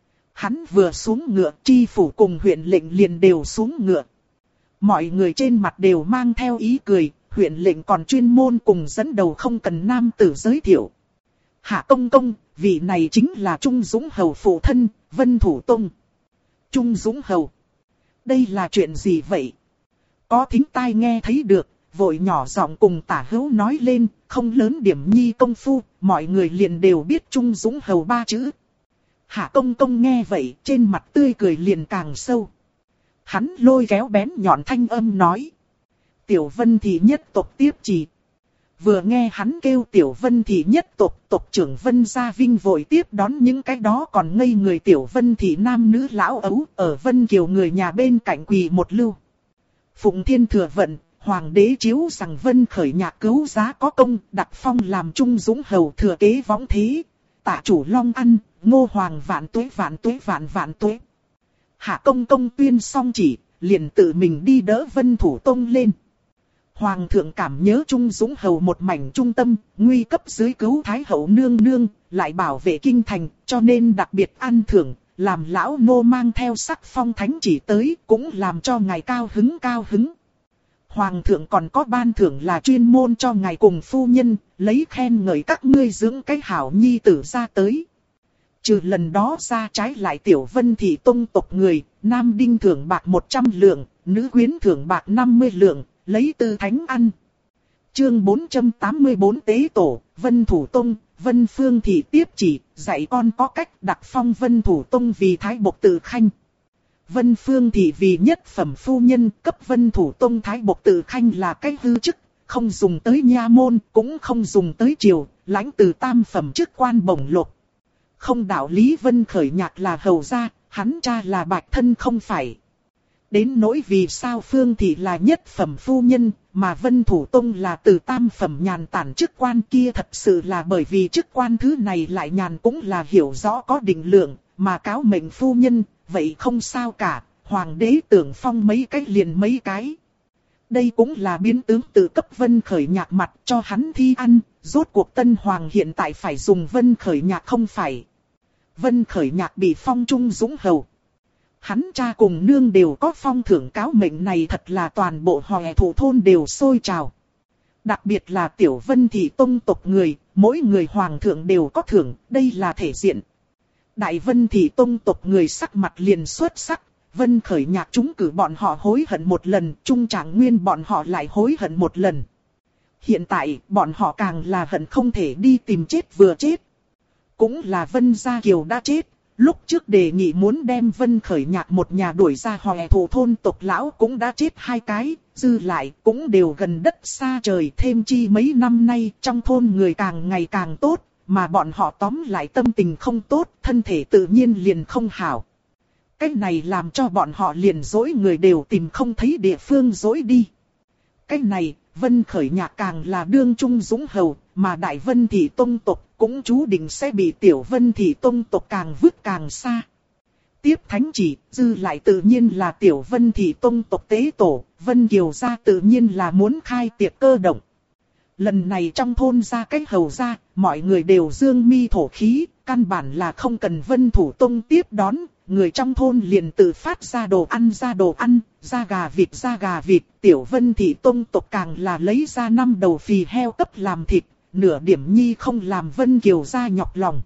Hắn vừa xuống ngựa, chi phủ cùng huyện lệnh liền đều xuống ngựa. Mọi người trên mặt đều mang theo ý cười, huyện lệnh còn chuyên môn cùng dẫn đầu không cần nam tử giới thiệu. Hạ công công, vị này chính là Trung Dũng Hầu phụ thân, Vân Thủ Tông. Trung Dũng Hầu. Đây là chuyện gì vậy? Có thính tai nghe thấy được, vội nhỏ giọng cùng Tả Hữu nói lên, không lớn điểm nhi công phu, mọi người liền đều biết Trung Dũng Hầu 3 chữ. Hạ công công nghe vậy, trên mặt tươi cười liền càng sâu. Hắn lôi kéo bén nhọn thanh âm nói. Tiểu Vân Thị nhất tộc tiếp chỉ. Vừa nghe hắn kêu Tiểu Vân Thị nhất tộc trưởng Vân Gia Vinh vội tiếp đón những cái đó còn ngây người Tiểu Vân Thị nam nữ lão ấu ở Vân Kiều người nhà bên cạnh quỳ một lưu. Phụng Thiên thừa vận, Hoàng đế chiếu rằng Vân khởi nhạc cứu giá có công, đặt phong làm Trung Dũng Hầu thừa kế võng thế. Tạ chủ Long Ăn, Ngô Hoàng vạn tuế vạn tuế vạn vạn tuế. Hạ công công tuyên xong chỉ, liền tự mình đi đỡ Vân Thủ Tông lên. Hoàng thượng cảm nhớ Trung Dũng Hầu một mảnh trung tâm, nguy cấp dưới cứu Thái hậu nương nương, lại bảo vệ kinh thành, cho nên đặc biệt ăn thưởng, làm lão nô mang theo sắc phong thánh chỉ tới, cũng làm cho ngài cao hứng cao hứng. Hoàng thượng còn có ban thưởng là chuyên môn cho ngài cùng phu nhân, lấy khen ngợi các ngươi dưỡng cái hảo nhi tử ra tới. Trừ lần đó ra trái lại Tiểu Vân Thị tông tộc người, nam đinh thưởng bạc 100 lượng, nữ quyến thưởng bạc 50 lượng, lấy tư thánh ăn. Chương 484 Tế Tổ, Vân Thủ Tông, Vân Phương Thị tiếp chỉ, dạy con có cách đặt phong Vân Thủ Tông vì Thái Bộc Tự Khanh. Vân Phương Thị vì nhất phẩm phu nhân cấp Vân Thủ Tông Thái Bộc Tự Khanh là cái hư chức, không dùng tới nha môn, cũng không dùng tới triều, lãnh từ tam phẩm chức quan bổng lộc. Không đạo lý Vân khởi nhạc là hầu gia, hắn cha là bạch thân không phải. Đến nỗi vì sao Phương Thị là nhất phẩm phu nhân, mà Vân Thủ Tông là từ tam phẩm nhàn tản chức quan kia, thật sự là bởi vì chức quan thứ này lại nhàn cũng là hiểu rõ có định lượng, mà cáo mệnh phu nhân, vậy không sao cả, hoàng đế tưởng phong mấy cái liền mấy cái. Đây cũng là biến tướng từ cấp Vân khởi nhạc mặt cho hắn thi ăn, rốt cuộc tân hoàng hiện tại phải dùng Vân khởi nhạc không phải. Vân khởi nhạc bị phong Trung Dũng Hầu. Hắn cha cùng nương đều có phong thưởng cáo mệnh này, thật là toàn bộ Hòe Thủ thôn đều sôi trào. Đặc biệt là Tiểu Vân Thị tông tộc người, mỗi người hoàng thượng đều có thưởng, đây là thể diện. Đại Vân Thị tông tộc người sắc mặt liền xuất sắc, Vân khởi nhạc chúng cử bọn họ hối hận một lần, Trung Trạng Nguyên bọn họ lại hối hận một lần. Hiện tại, bọn họ càng là hận không thể đi tìm chết vừa chết. Cũng là Vân Gia Kiều đã chết, lúc trước đề nghị muốn đem Vân khởi nhạc một nhà đuổi ra Hòe Thủ thôn tộc lão cũng đã chết 2 cái, dư lại cũng đều gần đất xa trời, thêm chi mấy năm nay trong thôn người càng ngày càng tốt, mà bọn họ tóm lại tâm tình không tốt, thân thể tự nhiên liền không hảo. Cái này làm cho bọn họ liền dỗi người đều tìm không thấy địa phương dỗi đi. Cái này, Vân khởi nhạc càng là đương Trung Dũng Hầu, mà Đại Vân Thị tông tộc cũng chú định sẽ bị Tiểu Vân Thị tông tộc càng vứt càng xa. Tiếp thánh chỉ, dư lại tự nhiên là Tiểu Vân Thị tông tộc tế tổ, Vân Kiều gia tự nhiên là muốn khai tiệc cơ động. Lần này trong thôn ra cách hầu ra, mọi người đều dương mi thổ khí, căn bản là không cần Vân Thủ Tông tiếp đón, người trong thôn liền tự phát ra đồ ăn, ra gà vịt, Tiểu Vân Thị Tông tộc càng là lấy ra 5 đầu phì heo cấp làm thịt, nửa điểm nhi không làm Vân Kiều gia nhọc lòng.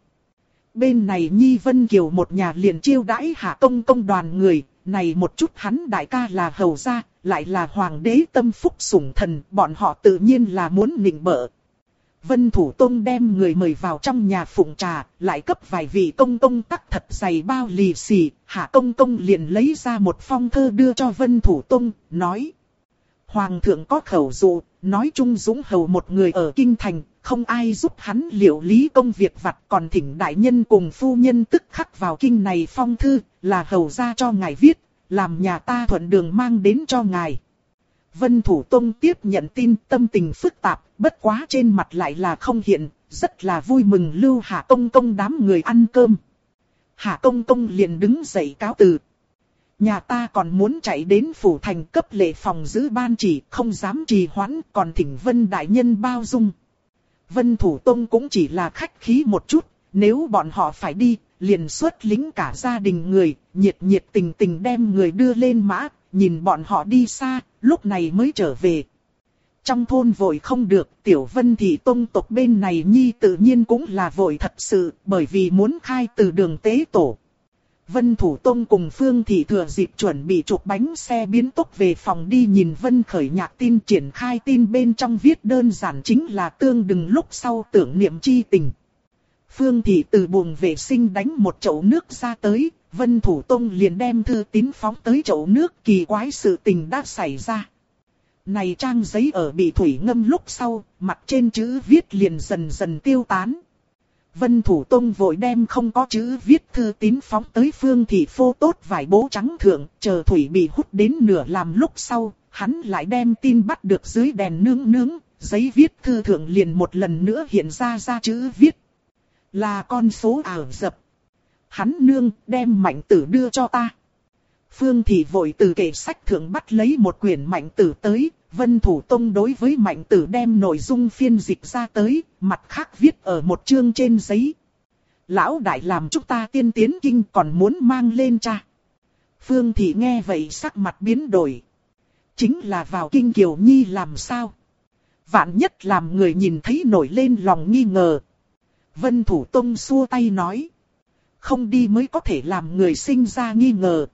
Bên này Nhi Vân Kiều một nhà liền chiêu đãi Hạ Công Công đoàn người, này một chút hắn đại ca là hầu gia, lại là hoàng đế tâm phúc sủng thần, bọn họ tự nhiên là muốn nịnh bợ. Vân Thủ Tông đem người mời vào trong nhà phụng trà, lại cấp vài vị công công tắc thật dày bao lì xì, Hạ Công Công liền lấy ra một phong thơ đưa cho Vân Thủ Tông, nói: Hoàng thượng có khẩu dụ, nói chung Dũng hầu một người ở kinh thành, không ai giúp hắn liệu lý công việc vặt, còn thỉnh đại nhân cùng phu nhân tức khắc vào kinh này phong thư, là hầu ra cho ngài viết, làm nhà ta thuận đường mang đến cho ngài. Vân Thủ Tông tiếp nhận tin, tâm tình phức tạp, bất quá trên mặt lại là không hiện, rất là vui mừng lưu Hạ Công Công đám người ăn cơm. Hạ Công Công liền đứng dậy cáo từ. Nhà ta còn muốn chạy đến phủ thành cấp lệ phòng giữ ban chỉ, không dám trì hoãn, còn thỉnh Vân đại nhân bao dung. Vân Thủ Tông cũng chỉ là khách khí một chút, nếu bọn họ phải đi, liền xuất lính cả gia đình người, nhiệt tình đem người đưa lên mã, nhìn bọn họ đi xa, lúc này mới trở về. Trong thôn vội không được, Tiểu Vân Thị Tông tộc bên này Nhi tự nhiên cũng là vội thật sự, bởi vì muốn khai từ đường tế tổ. Vân Thủ Tông cùng Phương Thị thừa dịp chuẩn bị chụp bánh xe biến tốc về phòng đi nhìn Vân Khởi Nhạc tin triển khai tin bên trong viết đơn giản chính là tương đừng lúc sau tưởng niệm chi tình. Phương Thị từ buồng vệ sinh đánh một chậu nước ra tới, Vân Thủ Tông liền đem thư tín phóng tới chậu nước, kỳ quái sự tình đã xảy ra. Này trang giấy ở bị thủy ngâm lúc sau, mặt trên chữ viết liền dần dần tiêu tán. Vân Thủ Tông vội đem không có chữ viết thư tín phóng tới Phương Thị phô tốt vải bố trắng thượng, chờ thủy bị hút đến nửa làm lúc sau, hắn lại đem tin bắt được dưới đèn nướng, giấy viết thư thượng liền một lần nữa hiện ra chữ viết. Là con số ảo dập. Hắn nương đem Mạnh Tử đưa cho ta. Phương Thị vội từ kệ sách thượng bắt lấy một quyển Mạnh Tử tới, Vân Thủ Tông đối với Mạnh Tử đem nội dung phiên dịch ra tới, mặt khác viết ở một chương trên giấy. Lão đại làm chúng ta tiên tiến kinh còn muốn mang lên cha. Phương Thị nghe vậy sắc mặt biến đổi. Chính là vào kinh Kiều Nhi làm sao? Vạn nhất làm người nhìn thấy nổi lên lòng nghi ngờ. Vân Thủ Tông xua tay nói. Không đi mới có thể làm người sinh ra nghi ngờ.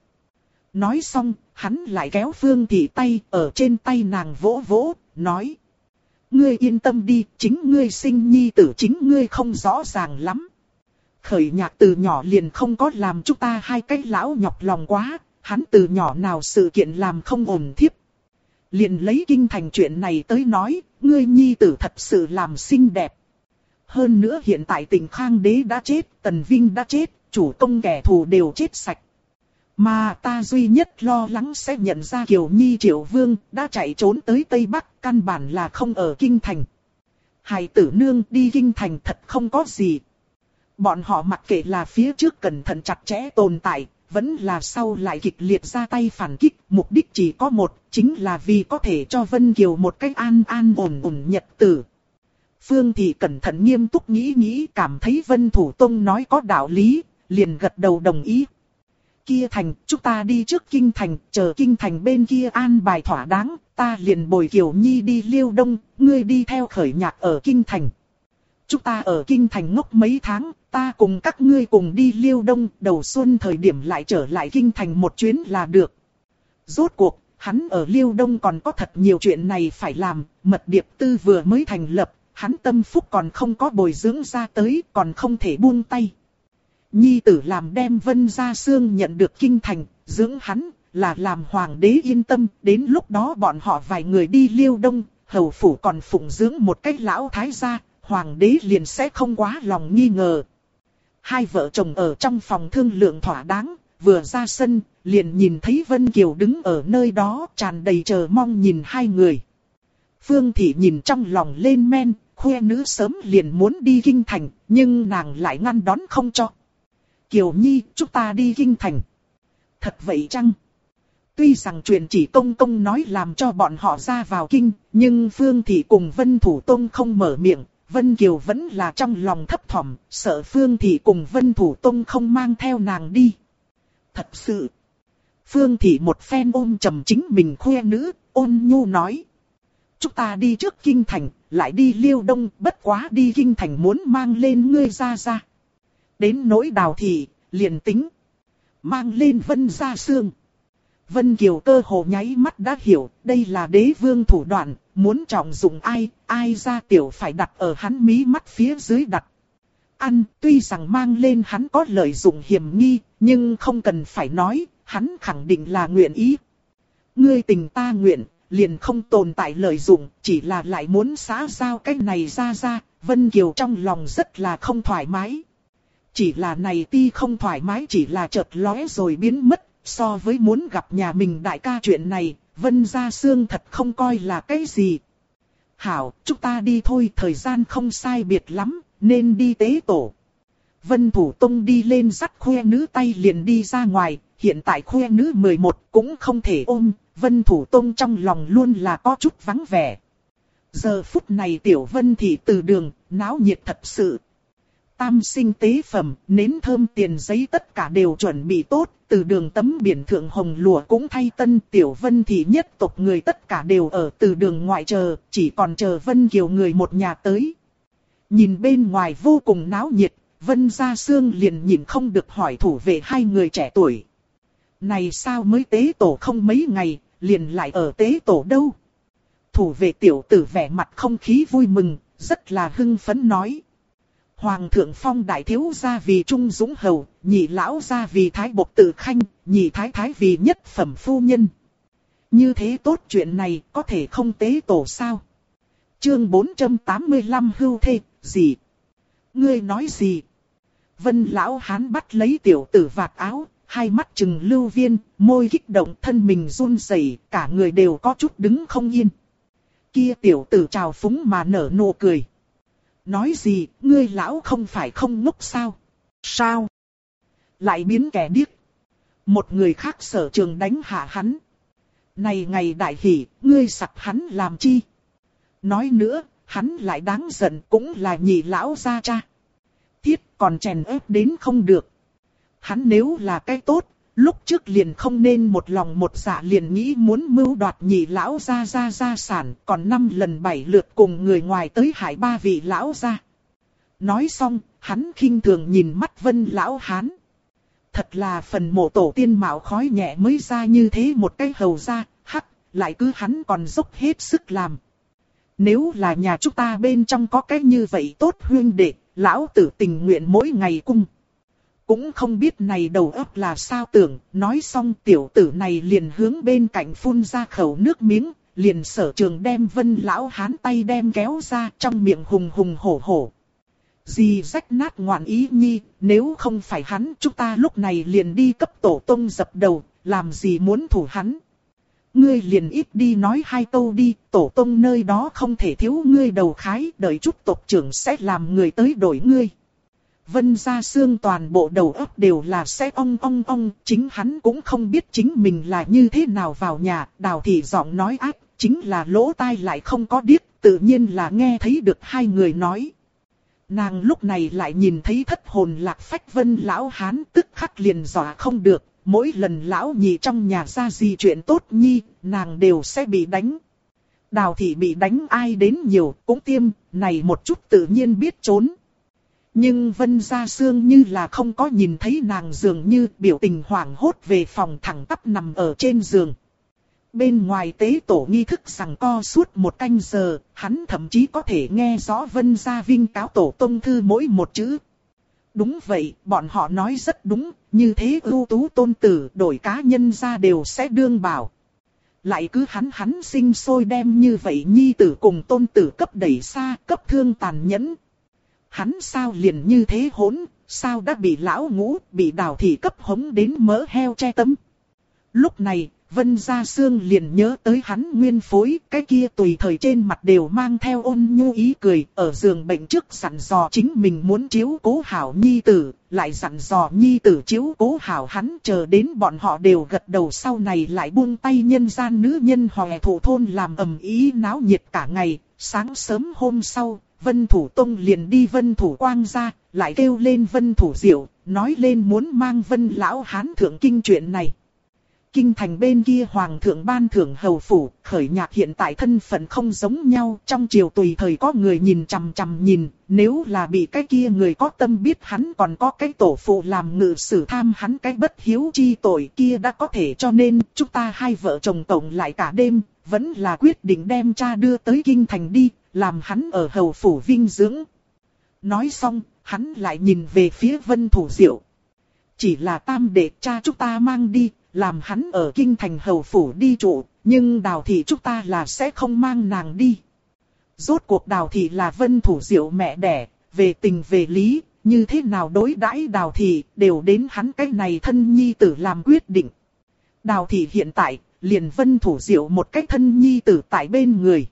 Nói xong, hắn lại kéo Phương Thị tay, ở trên tay nàng vỗ vỗ, nói. Ngươi yên tâm đi, chính ngươi sinh nhi tử chính ngươi không rõ ràng lắm. Khởi Nhạc từ nhỏ liền không có làm chúng ta hai cái lão nhọc lòng quá, hắn từ nhỏ nào sự kiện làm không ổn thiếp. Liền lấy kinh thành chuyện này tới nói, ngươi nhi tử thật sự làm xinh đẹp. Hơn nữa hiện tại Tỉnh Khang Đế đã chết, Tần Vinh đã chết, chủ công kẻ thù đều chết sạch. Mà ta duy nhất lo lắng sẽ nhận ra Kiều Nhi Triệu Vương đã chạy trốn tới Tây Bắc, căn bản là không ở kinh thành. Hài tử nương đi kinh thành thật không có gì. Bọn họ mặc kệ là phía trước cẩn thận chặt chẽ tồn tại, vẫn là sau lại kịch liệt ra tay phản kích, mục đích chỉ có một, chính là vì có thể cho Vân Kiều một cách an ổn nhật tử. Phương Thị cẩn thận nghiêm túc nghĩ cảm thấy Vân Thủ Tông nói có đạo lý, liền gật đầu đồng ý. Kia thành, chúng ta đi trước kinh thành, chờ kinh thành bên kia an bài thỏa đáng, ta liền bồi Kiều Nhi đi Liêu Đông, ngươi đi theo Khởi Nhạc ở kinh thành. Chúng ta ở kinh thành ngốc mấy tháng, ta cùng các ngươi cùng đi Liêu Đông, đầu xuân thời điểm lại trở lại kinh thành một chuyến là được. Rốt cuộc, hắn ở Liêu Đông còn có thật nhiều chuyện này phải làm, mật điệp tư vừa mới thành lập, hắn tâm phúc còn không có bồi dưỡng ra tới, còn không thể buông tay. Nhi tử làm đem Vân Gia Sương nhận được kinh thành, dưỡng hắn, là làm hoàng đế yên tâm, đến lúc đó bọn họ vài người đi Liêu Đông, hầu phủ còn phụng dưỡng một cách lão thái gia, hoàng đế liền sẽ không quá lòng nghi ngờ. Hai vợ chồng ở trong phòng thương lượng thỏa đáng, vừa ra sân, liền nhìn thấy Vân Kiều đứng ở nơi đó, tràn đầy chờ mong nhìn hai người. Phương Thị nhìn trong lòng lên men, khoe nữ sớm liền muốn đi kinh thành, nhưng nàng lại ngăn đón không cho. Kiều Nhi, chúng ta đi kinh thành. Thật vậy chăng? Tuy rằng chuyện chỉ công công nói làm cho bọn họ ra vào kinh, nhưng Phương Thị cùng Vân Thủ Tông không mở miệng, Vân Kiều vẫn là trong lòng thấp thỏm, sợ Phương Thị cùng Vân Thủ Tông không mang theo nàng đi. Thật sự. Phương Thị một phen ôm chầm chính mình khoe nữ, ôn nhu nói. Chúng ta đi trước kinh thành, lại đi Liêu Đông, bất quá đi kinh thành muốn mang lên ngươi ra. Đến nỗi Đào Thị, liền tính. Mang lên Vân Gia Sương. Vân Kiều cơ hồ nháy mắt đã hiểu, đây là đế vương thủ đoạn, muốn trọng dụng ai ra tiểu phải đặt ở hắn mí mắt phía dưới đặt. Tuy rằng mang lên hắn có lợi dụng hiểm nghi, nhưng không cần phải nói, hắn khẳng định là nguyện ý. Ngươi tình ta nguyện, liền không tồn tại lợi dụng, chỉ là lại muốn xã giao cái này ra, Vân Kiều trong lòng rất là không thoải mái. Chỉ là này ti không thoải mái chỉ là chợt lóe rồi biến mất, so với muốn gặp nhà mình đại ca chuyện này, Vân Gia Sương thật không coi là cái gì. Hảo, chúng ta đi thôi, thời gian không sai biệt lắm, nên đi tế tổ. Vân Thủ Tông đi lên dắt khoe nữ tay liền đi ra ngoài, hiện tại khoe nữ 11 cũng không thể ôm, Vân Thủ Tông trong lòng luôn là có chút vắng vẻ. Giờ phút này tiểu Vân Thị từ đường, náo nhiệt thật sự. Tam sinh tế phẩm, nến thơm tiền giấy tất cả đều chuẩn bị tốt, từ đường tấm biển thượng hồng lụa cũng thay tân. Tiểu Vân Thị nhất tộc người tất cả đều ở từ đường ngoại chờ, chỉ còn chờ Vân Kiều người một nhà tới. Nhìn bên ngoài vô cùng náo nhiệt, Vân Gia Sương liền nhìn không được hỏi thủ vệ hai người trẻ tuổi. Này sao mới tế tổ không mấy ngày, liền lại ở tế tổ đâu? Thủ vệ tiểu tử vẻ mặt không khí vui mừng, rất là hưng phấn nói. Hoàng thượng phong đại thiếu gia vì trung dũng hầu, nhị lão gia vì thái bộc tự khanh, nhị thái thái vì nhất phẩm phu nhân. Như thế tốt chuyện này có thể không tế tổ sao? Chương 485 hưu thê, gì? Ngươi nói gì? Vân lão hán bắt lấy tiểu tử vạt áo, hai mắt trừng lưu viên, môi kích động, thân mình run rẩy, cả người đều có chút đứng không yên. Kia tiểu tử trào phúng mà nở nụ cười. Nói gì, ngươi lão không phải không ngốc sao? Sao? Lại biến kẻ điếc. Một người khác sở trường đánh hạ hắn. Này ngày đại hỷ, ngươi sặc hắn làm chi? Nói nữa, hắn lại đáng giận cũng là nhị lão gia cha. Thiết còn chèn ép đến không được. Hắn nếu là cái tốt, lúc trước liền không nên một lòng một dạ liền nghĩ muốn mưu đoạt nhị lão gia sản, còn 5 lần 7 lượt cùng người ngoài tới hại 3 vị lão gia. Nói xong, hắn khinh thường nhìn mắt Vân lão hán. Thật là phần mộ tổ tiên mạo khói nhẹ mới ra như thế một cái hầu gia, lại cứ hắn còn dốc hết sức làm. Nếu là nhà chúng ta bên trong có cái như vậy tốt huynh đệ, lão tử tình nguyện mỗi ngày cung. Cũng không biết này đầu óc là sao tưởng, nói xong tiểu tử này liền hướng bên cạnh phun ra khẩu nước miếng, liền sở trường đem Vân lão hán tay đem kéo ra trong miệng hùng hùng hổ hổ. Gì rách nát ngoạn ý nhi, nếu không phải hắn chúng ta lúc này liền đi cấp tổ tông dập đầu, làm gì muốn thủ hắn. Ngươi liền ít đi nói 2 câu đi, tổ tông nơi đó không thể thiếu ngươi đầu khái, đợi chút tộc trưởng sẽ làm người tới đổi ngươi. Vân Gia Sương toàn bộ đầu óc đều là sẽ ong, chính hắn cũng không biết chính mình là như thế nào vào nhà, Đào Thị giọng nói ác, chính là lỗ tai lại không có điếc, tự nhiên là nghe thấy được hai người nói. Nàng lúc này lại nhìn thấy thất hồn lạc phách Vân lão hán, tức khắc liền dọa không được, mỗi lần lão nhị trong nhà ra gì chuyện tốt nhi, nàng đều sẽ bị đánh. Đào Thị bị đánh ai đến nhiều cũng tiêm, này một chút tự nhiên biết trốn. Nhưng Vân Gia Sương như là không có nhìn thấy nàng, dường như biểu tình hoảng hốt về phòng thẳng tắp nằm ở trên giường. Bên ngoài tế tổ nghi thức giằng co suốt 1 canh giờ, hắn thậm chí có thể nghe rõ Vân Gia vinh cáo tổ tông thư mỗi một chữ. Đúng vậy, bọn họ nói rất đúng, như thế ưu tú tôn tử đổi cá nhân ra đều sẽ đương bảo. Lại cứ hắn sinh sôi đem như vậy nhi tử cùng tôn tử cấp đẩy xa, cấp thương tàn nhẫn. Hắn sao liền như thế hỗn, sao đã bị lão ngũ, bị Đào Thị cấp hống đến mỡ heo che tấm. Lúc này, Vân Gia Sương liền nhớ tới hắn nguyên phối, cái kia tùy thời trên mặt đều mang theo ôn nhu ý cười, ở giường bệnh trước dặn dò chính mình muốn chiếu cố hảo nhi tử, lại dặn dò nhi tử chiếu cố hảo hắn, chờ đến bọn họ đều gật đầu, sau này lại buông tay nhân gian nữ nhân Hòe Thụ thôn làm ầm ĩ náo nhiệt cả ngày. Sáng sớm hôm sau, Vân Thủ Tông liền đi Vân Thủ Quang ra, lại kêu lên Vân Thủ Diệu, nói lên muốn mang Vân lão hán thượng kinh chuyện này. Kinh thành bên kia hoàng thượng ban thưởng hầu phủ, Khởi Nhạc hiện tại thân phận không giống nhau, trong triều tùy thời có người nhìn chằm chằm nhìn, nếu là bị cái kia người có tâm biết hắn còn có cái tổ phụ làm ngự sử tham hắn cái bất hiếu chi tội kia đã có thể, cho nên chúng ta hai vợ chồng tổng lại cả đêm, vẫn là quyết định đem cha đưa tới kinh thành đi, làm hắn ở hầu phủ vinh dưỡng. Nói xong, hắn lại nhìn về phía Vân Thủ Diệu. Chỉ là tam đệ cha chúng ta mang đi, làm hắn ở kinh thành hầu phủ đi trụ, nhưng Đào thị chúng ta là sẽ không mang nàng đi. Rốt cuộc Đào thị là Vân Thủ Diệu mẹ đẻ, về tình về lý, như thế nào đối đãi Đào thị, đều đến hắn cái này thân nhi tử làm quyết định. Đào thị hiện tại, liền Vân Thủ Diệu một cái thân nhi tử tại bên người.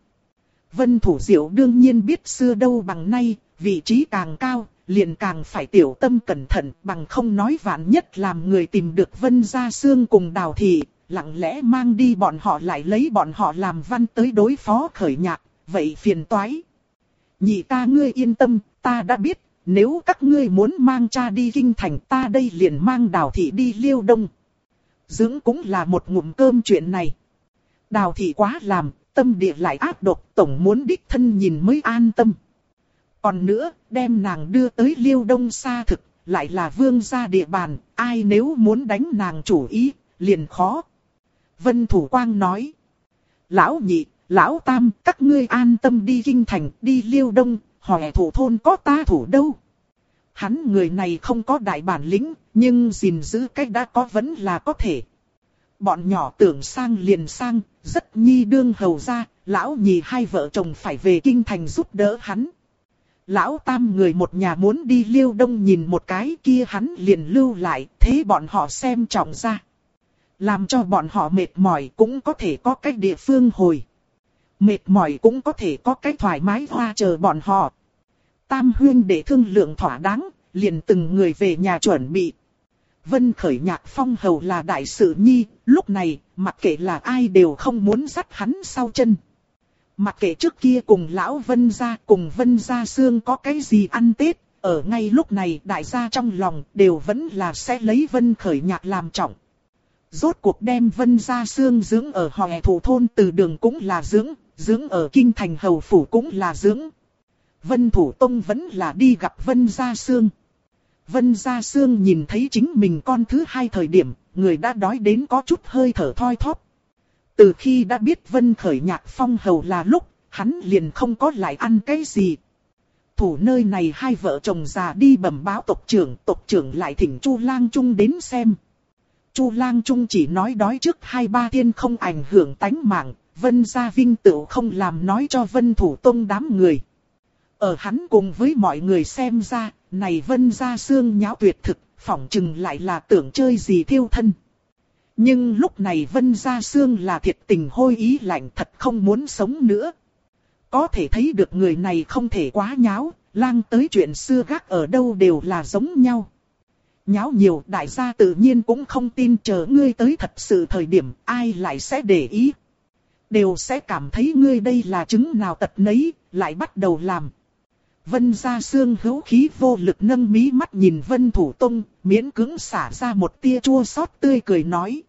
Vân Thủ Diệu đương nhiên biết xưa đâu bằng nay, vị trí càng cao, liền càng phải tiểu tâm cẩn thận, bằng không nói vạn nhất làm người tìm được Vân Gia Sương cùng Đào thị, lặng lẽ mang đi bọn họ lại lấy bọn họ làm văn tới đối phó Khởi Nhạc, vậy phiền toái. Nhị ca ngươi yên tâm, ta đã biết, nếu các ngươi muốn mang cha đi kinh thành, ta đây liền mang Đào thị đi Liêu Đông. Dưỡng cũng là một ngụm cơm chuyện này. Đào thị quá làm, tâm địa lại ác độc, tổng muốn đích thân nhìn mới an tâm. Còn nữa, đem nàng đưa tới Liêu Đông xa thực, lại là vương gia địa bàn, ai nếu muốn đánh nàng chủ ý, liền khó. Vân Thủ Quang nói. Lão nhị, lão tam, các ngươi an tâm đi kinh thành, đi Liêu Đông, Hòe Thụ thôn có ta thủ đâu. Hắn người này không có đại bản lĩnh, nhưng gìn giữ cách đã có vẫn là có thể. Bọn nhỏ tưởng sang liền sang, rất nhi đương hầu ra, lão nhị hai vợ chồng phải về kinh thành giúp đỡ hắn. Lão tam người một nhà muốn đi Liêu Đông nhìn một cái kia hắn liền lưu lại, thế bọn họ xem trọng ra. Làm cho bọn họ mệt mỏi cũng có thể có cách địa phương hồi. Mệt mỏi cũng có thể có cách thoải mái hoa chờ bọn họ. Tam huyên để thương lượng thỏa đáng, liền từng người về nhà chuẩn bị. Vân Khởi Nhạc phong hầu là đại sự nhi, lúc này, mặc kệ là ai đều không muốn dắt hắn sau chân. Mặc kệ trước kia cùng lão Vân gia cùng Vân Gia Sương có cái gì ăn Tết, ở ngay lúc này đại gia trong lòng đều vẫn là sẽ lấy Vân Khởi Nhạc làm trọng. Rốt cuộc đem Vân Gia Sương dưỡng ở Hòe Thụ thôn từ đường cũng là dưỡng ở kinh thành hầu phủ cũng là dưỡng. Vân Thủ Tông vẫn là đi gặp Vân Gia Sương. Vân Gia Sương nhìn thấy chính mình con thứ hai thời điểm, người đã đói đến có chút hơi thở thoi thóp. Từ khi đã biết Vân Khởi Nhạc phong hầu là lúc, hắn liền không có lại ăn cái gì. Thủ nơi này hai vợ chồng già đi bẩm báo tộc trưởng lại thỉnh Chu Lang Trung đến xem. Chu Lang Trung chỉ nói đói trước 2-3 thiên không ảnh hưởng tánh mạng, Vân gia vinh tựu không làm nói cho Vân Thủ Tông đám người. Ở hắn cùng với mọi người xem ra, này Vân Gia Sương nháo tuyệt thực, phỏng chừng lại là tưởng chơi gì thiêu thân. Nhưng lúc này Vân Gia Sương là thiệt tình hôi ý lạnh, thật không muốn sống nữa. Có thể thấy được người này không thể quá nháo, lang tới chuyện xưa gác ở đâu đều là giống nhau. Nháo nhiều đại gia tự nhiên cũng không tin, chờ ngươi tới thật sự thời điểm ai lại sẽ để ý. Đều sẽ cảm thấy ngươi đây là chứng nào tật nấy, lại bắt đầu làm. Vân Gia Sương hữu khí vô lực nâng mí mắt nhìn Vân Thủ Tông, miễn cưỡng xả ra một tia chua xót tươi cười nói.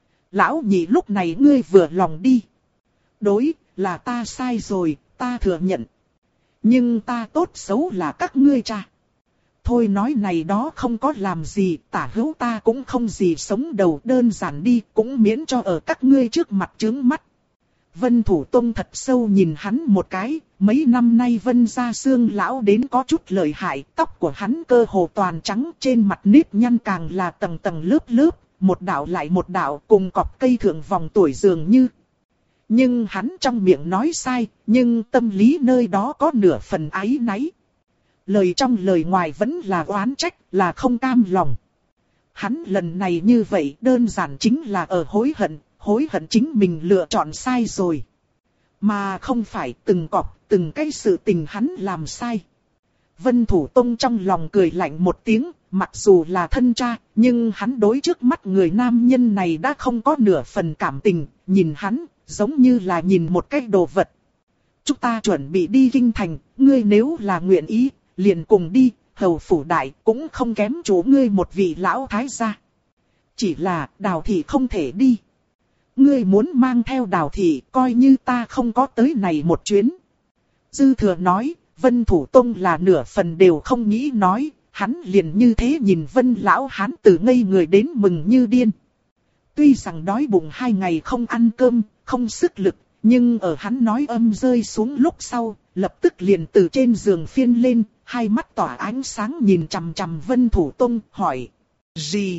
Lão nhị lúc này ngươi vừa lòng đi. Đối, là ta sai rồi, ta thừa nhận. Nhưng ta tốt xấu là các ngươi cha. Thôi nói này đó không có làm gì, tả hữu ta cũng không gì sống đầu, đơn giản đi, cũng miễn cho ở các ngươi trước mặt chướng mắt. Vân Thủ Tông thật sâu nhìn hắn một cái, mấy năm nay Vân Gia Sương lão đến có chút lợi hại, tóc của hắn cơ hồ toàn trắng, trên mặt nếp nhăn càng là tầng tầng lớp lớp, một đạo lại một đạo cùng cọp cây thượng vòng tuổi dường như. Nhưng hắn trong miệng nói sai, nhưng tâm lý nơi đó có nửa phần áy náy. Lời trong lời ngoài vẫn là oán trách, là không cam lòng. Hắn lần này như vậy đơn giản chính là ở hối hận, hối hận chính mình lựa chọn sai rồi. Mà không phải từng cọp, từng cái sự tình hắn làm sai. Vân Thủ Tông trong lòng cười lạnh một tiếng, mặc dù là thân cha, nhưng hắn đối trước mắt người nam nhân này đã không có nửa phần cảm tình, nhìn hắn, giống như là nhìn một cái đồ vật. Chúng ta chuẩn bị đi kinh thành, ngươi nếu là nguyện ý, liền cùng đi, hầu phủ đại cũng không kém chủ ngươi một vị lão thái gia. Chỉ là Đào thị không thể đi. Ngươi muốn mang theo Đào thị, coi như ta không có tới này một chuyến. Dư Thừa nói, Vân Thủ Tông là nửa phần đều không nghĩ nói, hắn liền như thế nhìn Vân lão hán từ ngây người đến mừng như điên. Tuy rằng đói bụng 2 ngày không ăn cơm, không sức lực, nhưng ở hắn nói âm rơi xuống lúc sau, lập tức liền từ trên giường phiên lên, hai mắt tỏa ánh sáng nhìn chằm chằm Vân Thủ Tông, hỏi. Gì?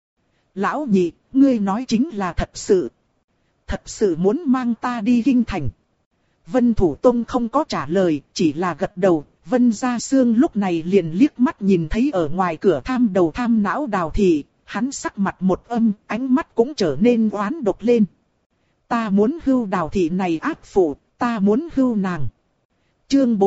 Lão nhị, ngươi nói chính là thật sự. Thật sự muốn mang ta đi kinh thành. Vân Thủ Tông không có trả lời, chỉ là gật đầu. Vân Gia Sương lúc này liền liếc mắt nhìn thấy ở ngoài cửa tham đầu tham não Đào thị, hắn sắc mặt một âm, ánh mắt cũng trở nên oán độc lên. Ta muốn hưu Đào thị này ác phụ, ta muốn hưu nàng. Chương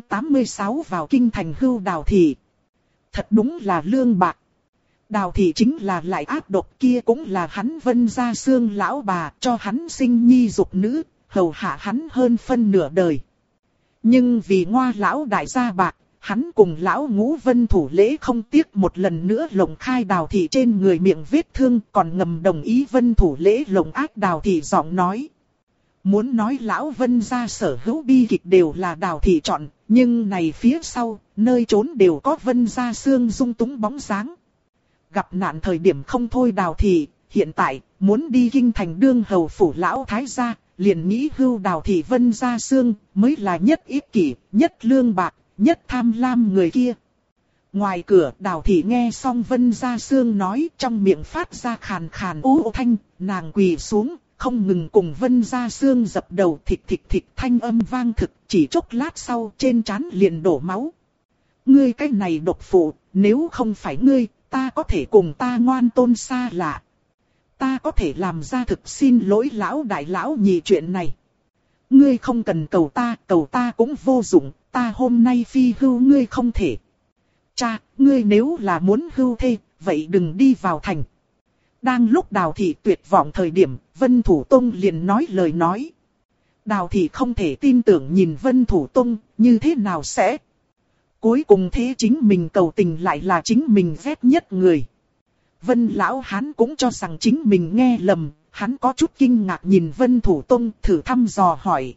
486 vào kinh thành hưu Đào thị. Thật đúng là lương bạc. Đào thị chính là lại ác độc, kia cũng là hắn Vân Gia Sương lão bà, cho hắn sinh nhi dục nữ, hầu hạ hắn hơn phân nửa đời. Nhưng vì ngoa lão đại gia bạc, hắn cùng lão Ngũ Vân Thủ Lễ không tiếc một lần nữa lộng khai Đào thị trên người miệng vết thương, còn ngầm đồng ý Vân Thủ Lễ lộng ác Đào thị giọng nói. Muốn nói lão Vân gia sở hữu bi kịch đều là Đào thị chọn, nhưng này phía sau, nơi trốn đều có Vân Gia Sương dung túng bóng dáng. Gặp nạn thời điểm không thôi Đào thị, hiện tại, muốn đi kinh thành đương hầu phủ lão thái gia, liền nghĩ hưu Đào thị Vân Gia Sương, mới là nhất ích kỷ, nhất lương bạc, nhất tham lam người kia. Ngoài cửa Đào thị nghe xong Vân Gia Sương nói, trong miệng phát ra khàn khàn ú thanh, nàng quỳ xuống, không ngừng cùng Vân Gia Sương dập đầu, thịch thịch thịch thanh âm vang thực, chỉ chốc lát sau trên trán liền đổ máu. Ngươi cái này độc phụ, nếu không phải ngươi, ta có thể cùng ta ngoan tôn xa lạ. Ta có thể làm ra thực xin lỗi lão đại lão nhị chuyện này. Ngươi không cần cầu ta cũng vô dụng, ta hôm nay phi hưu ngươi không thể. Cha, ngươi nếu là muốn hưu thê, vậy đừng đi vào thành. Đang lúc Đào thị tuyệt vọng thời điểm, Vân Thủ Tông liền nói lời nói. Đào thị không thể tin tưởng nhìn Vân Thủ Tông, như thế nào sẽ. Cuối cùng thế chính mình cầu tình lại là chính mình ghét nhất người. Vân lão hán cũng cho rằng chính mình nghe lầm, hắn có chút kinh ngạc nhìn Vân Thủ Tông thử thăm dò hỏi.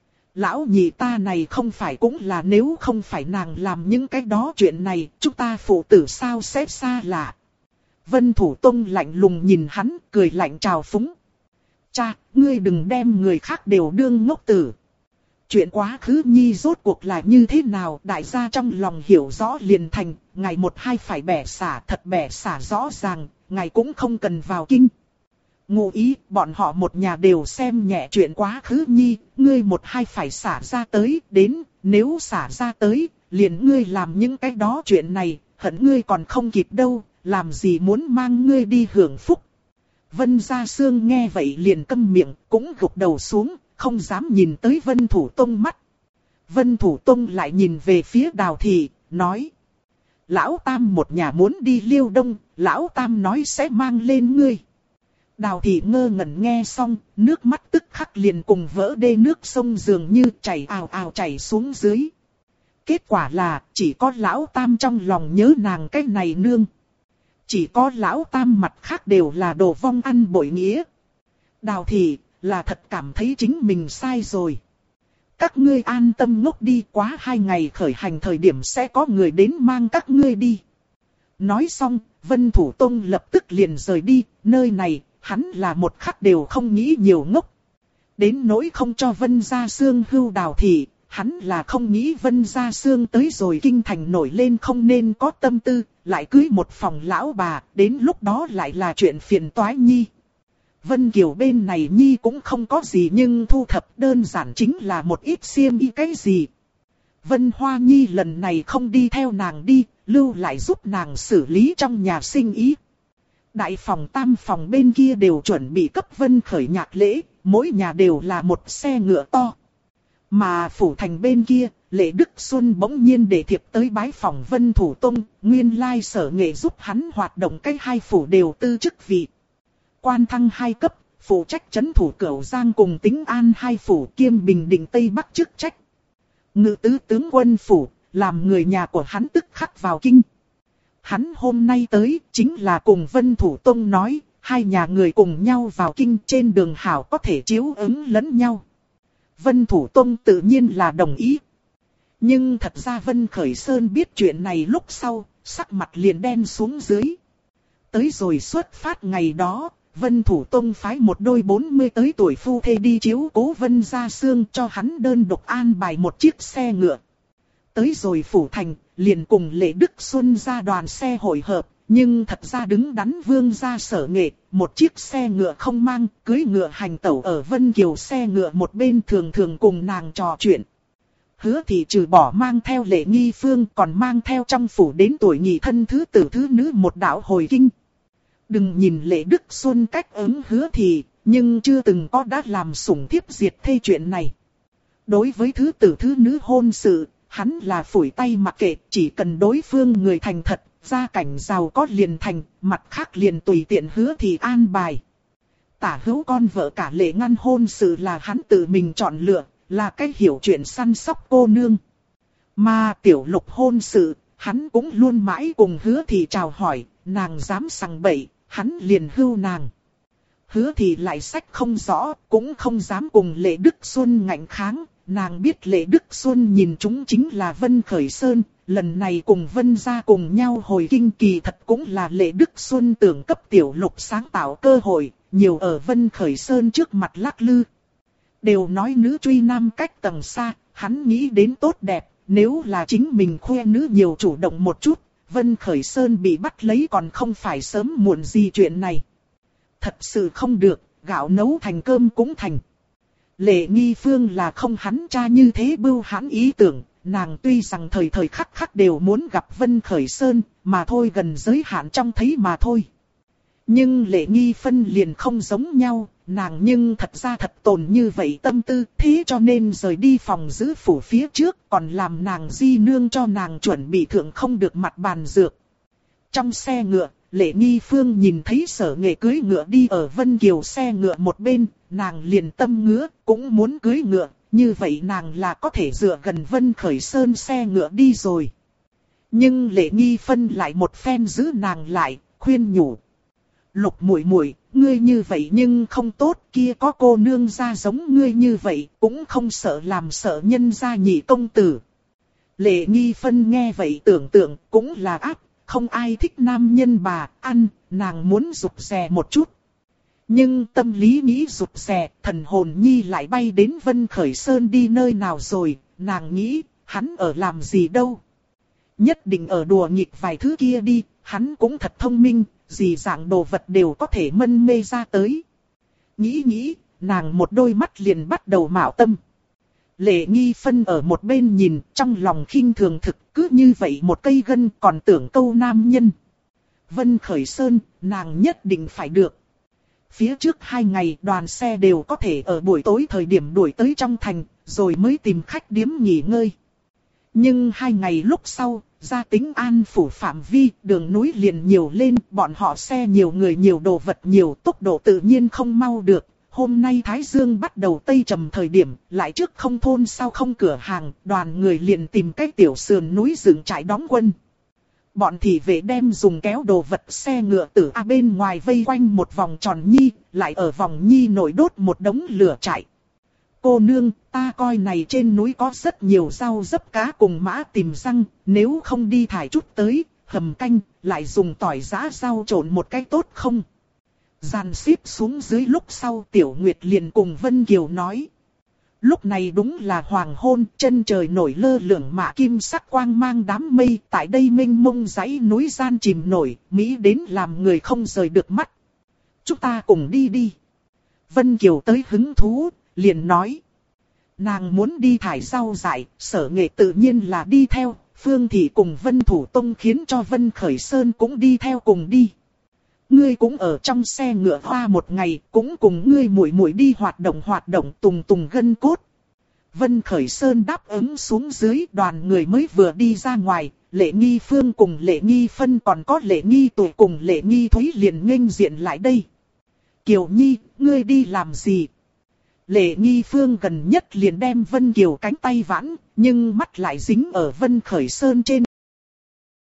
Lão nhị ta này không phải cũng là nếu không phải nàng làm những cái đó chuyện này, chúng ta phụ tử sao sẽ xa lạ. Vân Thủ Tông lạnh lùng nhìn hắn, cười lạnh trào phúng. Cha, ngươi đừng đem người khác đều đương ngốc tử. Chuyện quá khứ nhi rốt cuộc là như thế nào, đại gia trong lòng hiểu rõ liền thành, ngày một hai phải bẻ xả, thật bẻ xả rõ ràng, ngày cũng không cần vào kinh. Ngụ ý, bọn họ một nhà đều xem nhẹ chuyện quá khứ nhi, ngươi một hai phải xả ra tới, đến, nếu xả ra tới, liền ngươi làm những cái đó chuyện này, hận ngươi còn không kịp đâu, làm gì muốn mang ngươi đi hưởng phúc. Vân Gia Sương nghe vậy liền câm miệng, cũng gục đầu xuống, không dám nhìn tới Vân Thủ Tông mắt. Vân Thủ Tông lại nhìn về phía Đào thị, nói. Lão Tam một nhà muốn đi Liêu Đông, Lão Tam nói sẽ mang lên ngươi. Đào thị ngơ ngẩn nghe xong, nước mắt tức khắc liền cùng vỡ đê nước sông dường như chảy ào ào chảy xuống dưới. Kết quả là, chỉ có Lão Tam trong lòng nhớ nàng cái này nương. Chỉ có Lão Tam mặt khác đều là đồ vong ăn bội nghĩa. Đào thị là thật cảm thấy chính mình sai rồi. Các ngươi an tâm ngốc đi, quá 2 ngày khởi hành thời điểm sẽ có người đến mang các ngươi đi. Nói xong, Vân Thủ Tông lập tức liền rời đi, nơi này, hắn là một khắc đều không nghĩ nhiều ngốc. Đến nỗi không cho Vân Gia Sương hưu Đào thị, hắn là không nghĩ Vân Gia Sương tới rồi kinh thành nổi lên không nên có tâm tư, lại cưới một phòng lão bà, đến lúc đó lại là chuyện phiền toái nhi. Vân Kiều bên này nhi cũng không có gì nhưng thu thập đơn giản chính là một ít xiêm y cái gì. Vân Hoa Nhi lần này không đi theo nàng đi, lưu lại giúp nàng xử lý trong nhà sinh ý. Đại phòng tam phòng bên kia đều chuẩn bị cấp Vân Khởi nhạc lễ, mỗi nhà đều là một xe ngựa to. Mà phủ thành bên kia, Lệ Đức Xuân bỗng nhiên để thiệp tới bái phòng Vân Thủ Tông, nguyên lai Sở Nghệ giúp hắn hoạt động cái hai phủ đều tư chức vị. Quan thăng 2 cấp, phụ trách trấn thủ Cửu Giang cùng Tĩnh An 2 phủ kiêm Bình Định Tây Bắc chức trách. Ngự tứ tướng quân phủ, làm người nhà của hắn tức khắc vào kinh. Hắn hôm nay tới, chính là cùng Vân Thủ Tông nói, hai nhà người cùng nhau vào kinh trên đường hảo có thể chiếu ứng lẫn nhau. Vân Thủ Tông tự nhiên là đồng ý. Nhưng thật ra Vân Khởi Sơn biết chuyện này lúc sau, sắc mặt liền đen xuống dưới. Tới rồi xuất phát ngày đó, Vân Thủ Tông phái một đôi 40 tới tuổi phu thê đi chiếu cố Vân Gia Sương cho hắn đơn độc an bài một chiếc xe ngựa. Tới rồi phủ thành, liền cùng Lệ Đức Xuân ra đoàn xe hội hợp, nhưng thật ra đứng đắn Vương gia Sở Nghệ, một chiếc xe ngựa không mang, cưỡi ngựa hành tẩu ở Vân Kiều xe ngựa một bên thường thường cùng nàng trò chuyện. Hứa thì trừ bỏ mang theo Lệ Nghi Phương còn mang theo trong phủ đến tuổi nhị thân thứ tử thứ nữ một đạo hồi kinh. Đừng nhìn Lệ Đức Xuân cách ứng hứa thì, nhưng chưa từng có đã làm sủng thiếp diệt thê chuyện này. Đối với thứ tử thứ nữ hôn sự, hắn là phủi tay mặc kệ, chỉ cần đối phương người thành thật, gia cảnh giàu có liền thành, mặt khác liền tùy tiện hứa thì an bài. Tả hữu con vợ cả Lệ Ngăn hôn sự là hắn tự mình chọn lựa, là cái hiểu chuyện săn sóc cô nương. Mà Tiểu Lục hôn sự, hắn cũng luôn mãi cùng hứa thì chào hỏi, nàng dám sằng bậy, hắn liền hưu nàng. Hứa thì lại sách không rõ, cũng không dám cùng Lệ Đức Xuân ngạnh kháng. Nàng biết Lệ Đức Xuân nhìn chúng chính là Vân Khởi Sơn, lần này cùng Vân gia cùng nhau hồi kinh kỳ thật cũng là Lệ Đức Xuân tưởng cấp Tiểu Lục sáng tạo cơ hội, nhiều ở Vân Khởi Sơn trước mặt lắc lư. Đều nói nữ truy nam cách tầng xa, hắn nghĩ đến tốt đẹp, nếu là chính mình khoe nữ nhiều chủ động một chút, Vân Khởi Sơn bị bắt lấy còn không phải sớm muộn gì chuyện này. Thật sự không được, gạo nấu thành cơm cũng thành. Lệ Nghi Phương là không hắn cha như thế bưu hãn ý tưởng, nàng tuy rằng thời thời khắc khắc đều muốn gặp Vân Khởi Sơn, mà thôi gần giới hạn trong thấy mà thôi. Nhưng Lệ Nghi Phân liền không giống nhau, nàng nhưng thật ra thật tồn như vậy tâm tư, thế cho nên rời đi phòng giữ phủ phía trước, còn làm nàng di nương cho nàng chuẩn bị thượng không được mặt bàn dược. Trong xe ngựa, Lệ Nghi Phương nhìn thấy Sở Nghệ cưỡi ngựa đi ở Vân Kiều xe ngựa một bên, nàng liền tâm ngứa, cũng muốn cưỡi ngựa, như vậy nàng là có thể dựa gần Vân Khởi Sơn xe ngựa đi rồi. Nhưng Lệ Nghi Phân lại một phen giữ nàng lại, khuyên nhủ. Lục muội muội, ngươi như vậy nhưng không tốt, kia có cô nương gia giống ngươi như vậy, cũng không sợ làm sợ nhân gia nhị công tử. Lệ Nghi Phân nghe vậy tưởng tượng, cũng là ác, không ai thích nam nhân bà, ăn, nàng muốn rụt rè một chút. Nhưng tâm lý nghĩ rụt rè, thần hồn nhi lại bay đến Vân Khởi Sơn đi nơi nào rồi, nàng nghĩ, hắn ở làm gì đâu. Nhất định ở đùa nghịch vài thứ kia đi, hắn cũng thật thông minh, gì dạng đồ vật đều có thể mân mê ra tới. Nghĩ, nàng một đôi mắt liền bắt đầu mạo tâm. Lệ Nghi Phân ở một bên nhìn, trong lòng khinh thường thực, cứ như vậy một cây gân còn tưởng câu nam nhân. Vân Khởi Sơn, nàng nhất định phải được. Phía trước 2 ngày đoàn xe đều có thể ở buổi tối thời điểm đuổi tới trong thành, rồi mới tìm khách điếm nghỉ ngơi. Nhưng 2 ngày lúc sau, ra Tĩnh An phủ phạm vi, đường núi liền nhiều lên, bọn họ xe nhiều người nhiều đồ vật nhiều, tốc độ tự nhiên không mau được. Hôm nay Thái Dương bắt đầu tây trầm thời điểm, lại trước không thôn sau không cửa hàng, đoàn người liền tìm cái tiểu sườn núi dựng trại đóng quân. Bọn thị vệ đem dùng kéo đồ vật xe ngựa từ bên ngoài vây quanh một vòng tròn nhi, lại ở vòng nhi nổi đốt một đống lửa trại. Cô nương, ta coi này trên núi có rất nhiều rau dấp cá cùng mã tìm răng, nếu không đi thải chút tới, hầm canh, lại dùng tỏi giã rau trộn một cái tốt không? Dàn xếp xuống dưới lúc sau Tiểu Nguyệt liền cùng Vân Kiều nói. Lúc này đúng là hoàng hôn, chân trời nổi lơ lửng mạ kim sắc quang mang đám mây, tại đây mênh mông dãy núi gian chìm nổi, Mỹ đến làm người không rời được mắt. Chúng ta cùng đi đi. Vân Kiều tới hứng thú, liền nói. Nàng muốn đi thải rau dại, Sở Nghệ tự nhiên là đi theo, Phương Thị cùng Vân Thủ Tông khiến cho Vân Khởi Sơn cũng đi theo cùng đi. ngươi cũng ở trong xe ngựa hoa một ngày, cũng cùng ngươi muội muội đi hoạt động tùng tùng gân cốt. Vân Khởi Sơn đáp ứng xuống dưới, đoàn người mới vừa đi ra ngoài, Lệ Nghi Phương cùng Lệ Nghi Phân còn có Lệ Nghi Tụi cùng Lệ Nghi Thúy liền nghênh diện lại đây. Kiều Nhi, ngươi đi làm gì? Lệ Nghi Phương gần nhất liền đem Vân Kiều cánh tay vãn, nhưng mắt lại dính ở Vân Khởi Sơn trên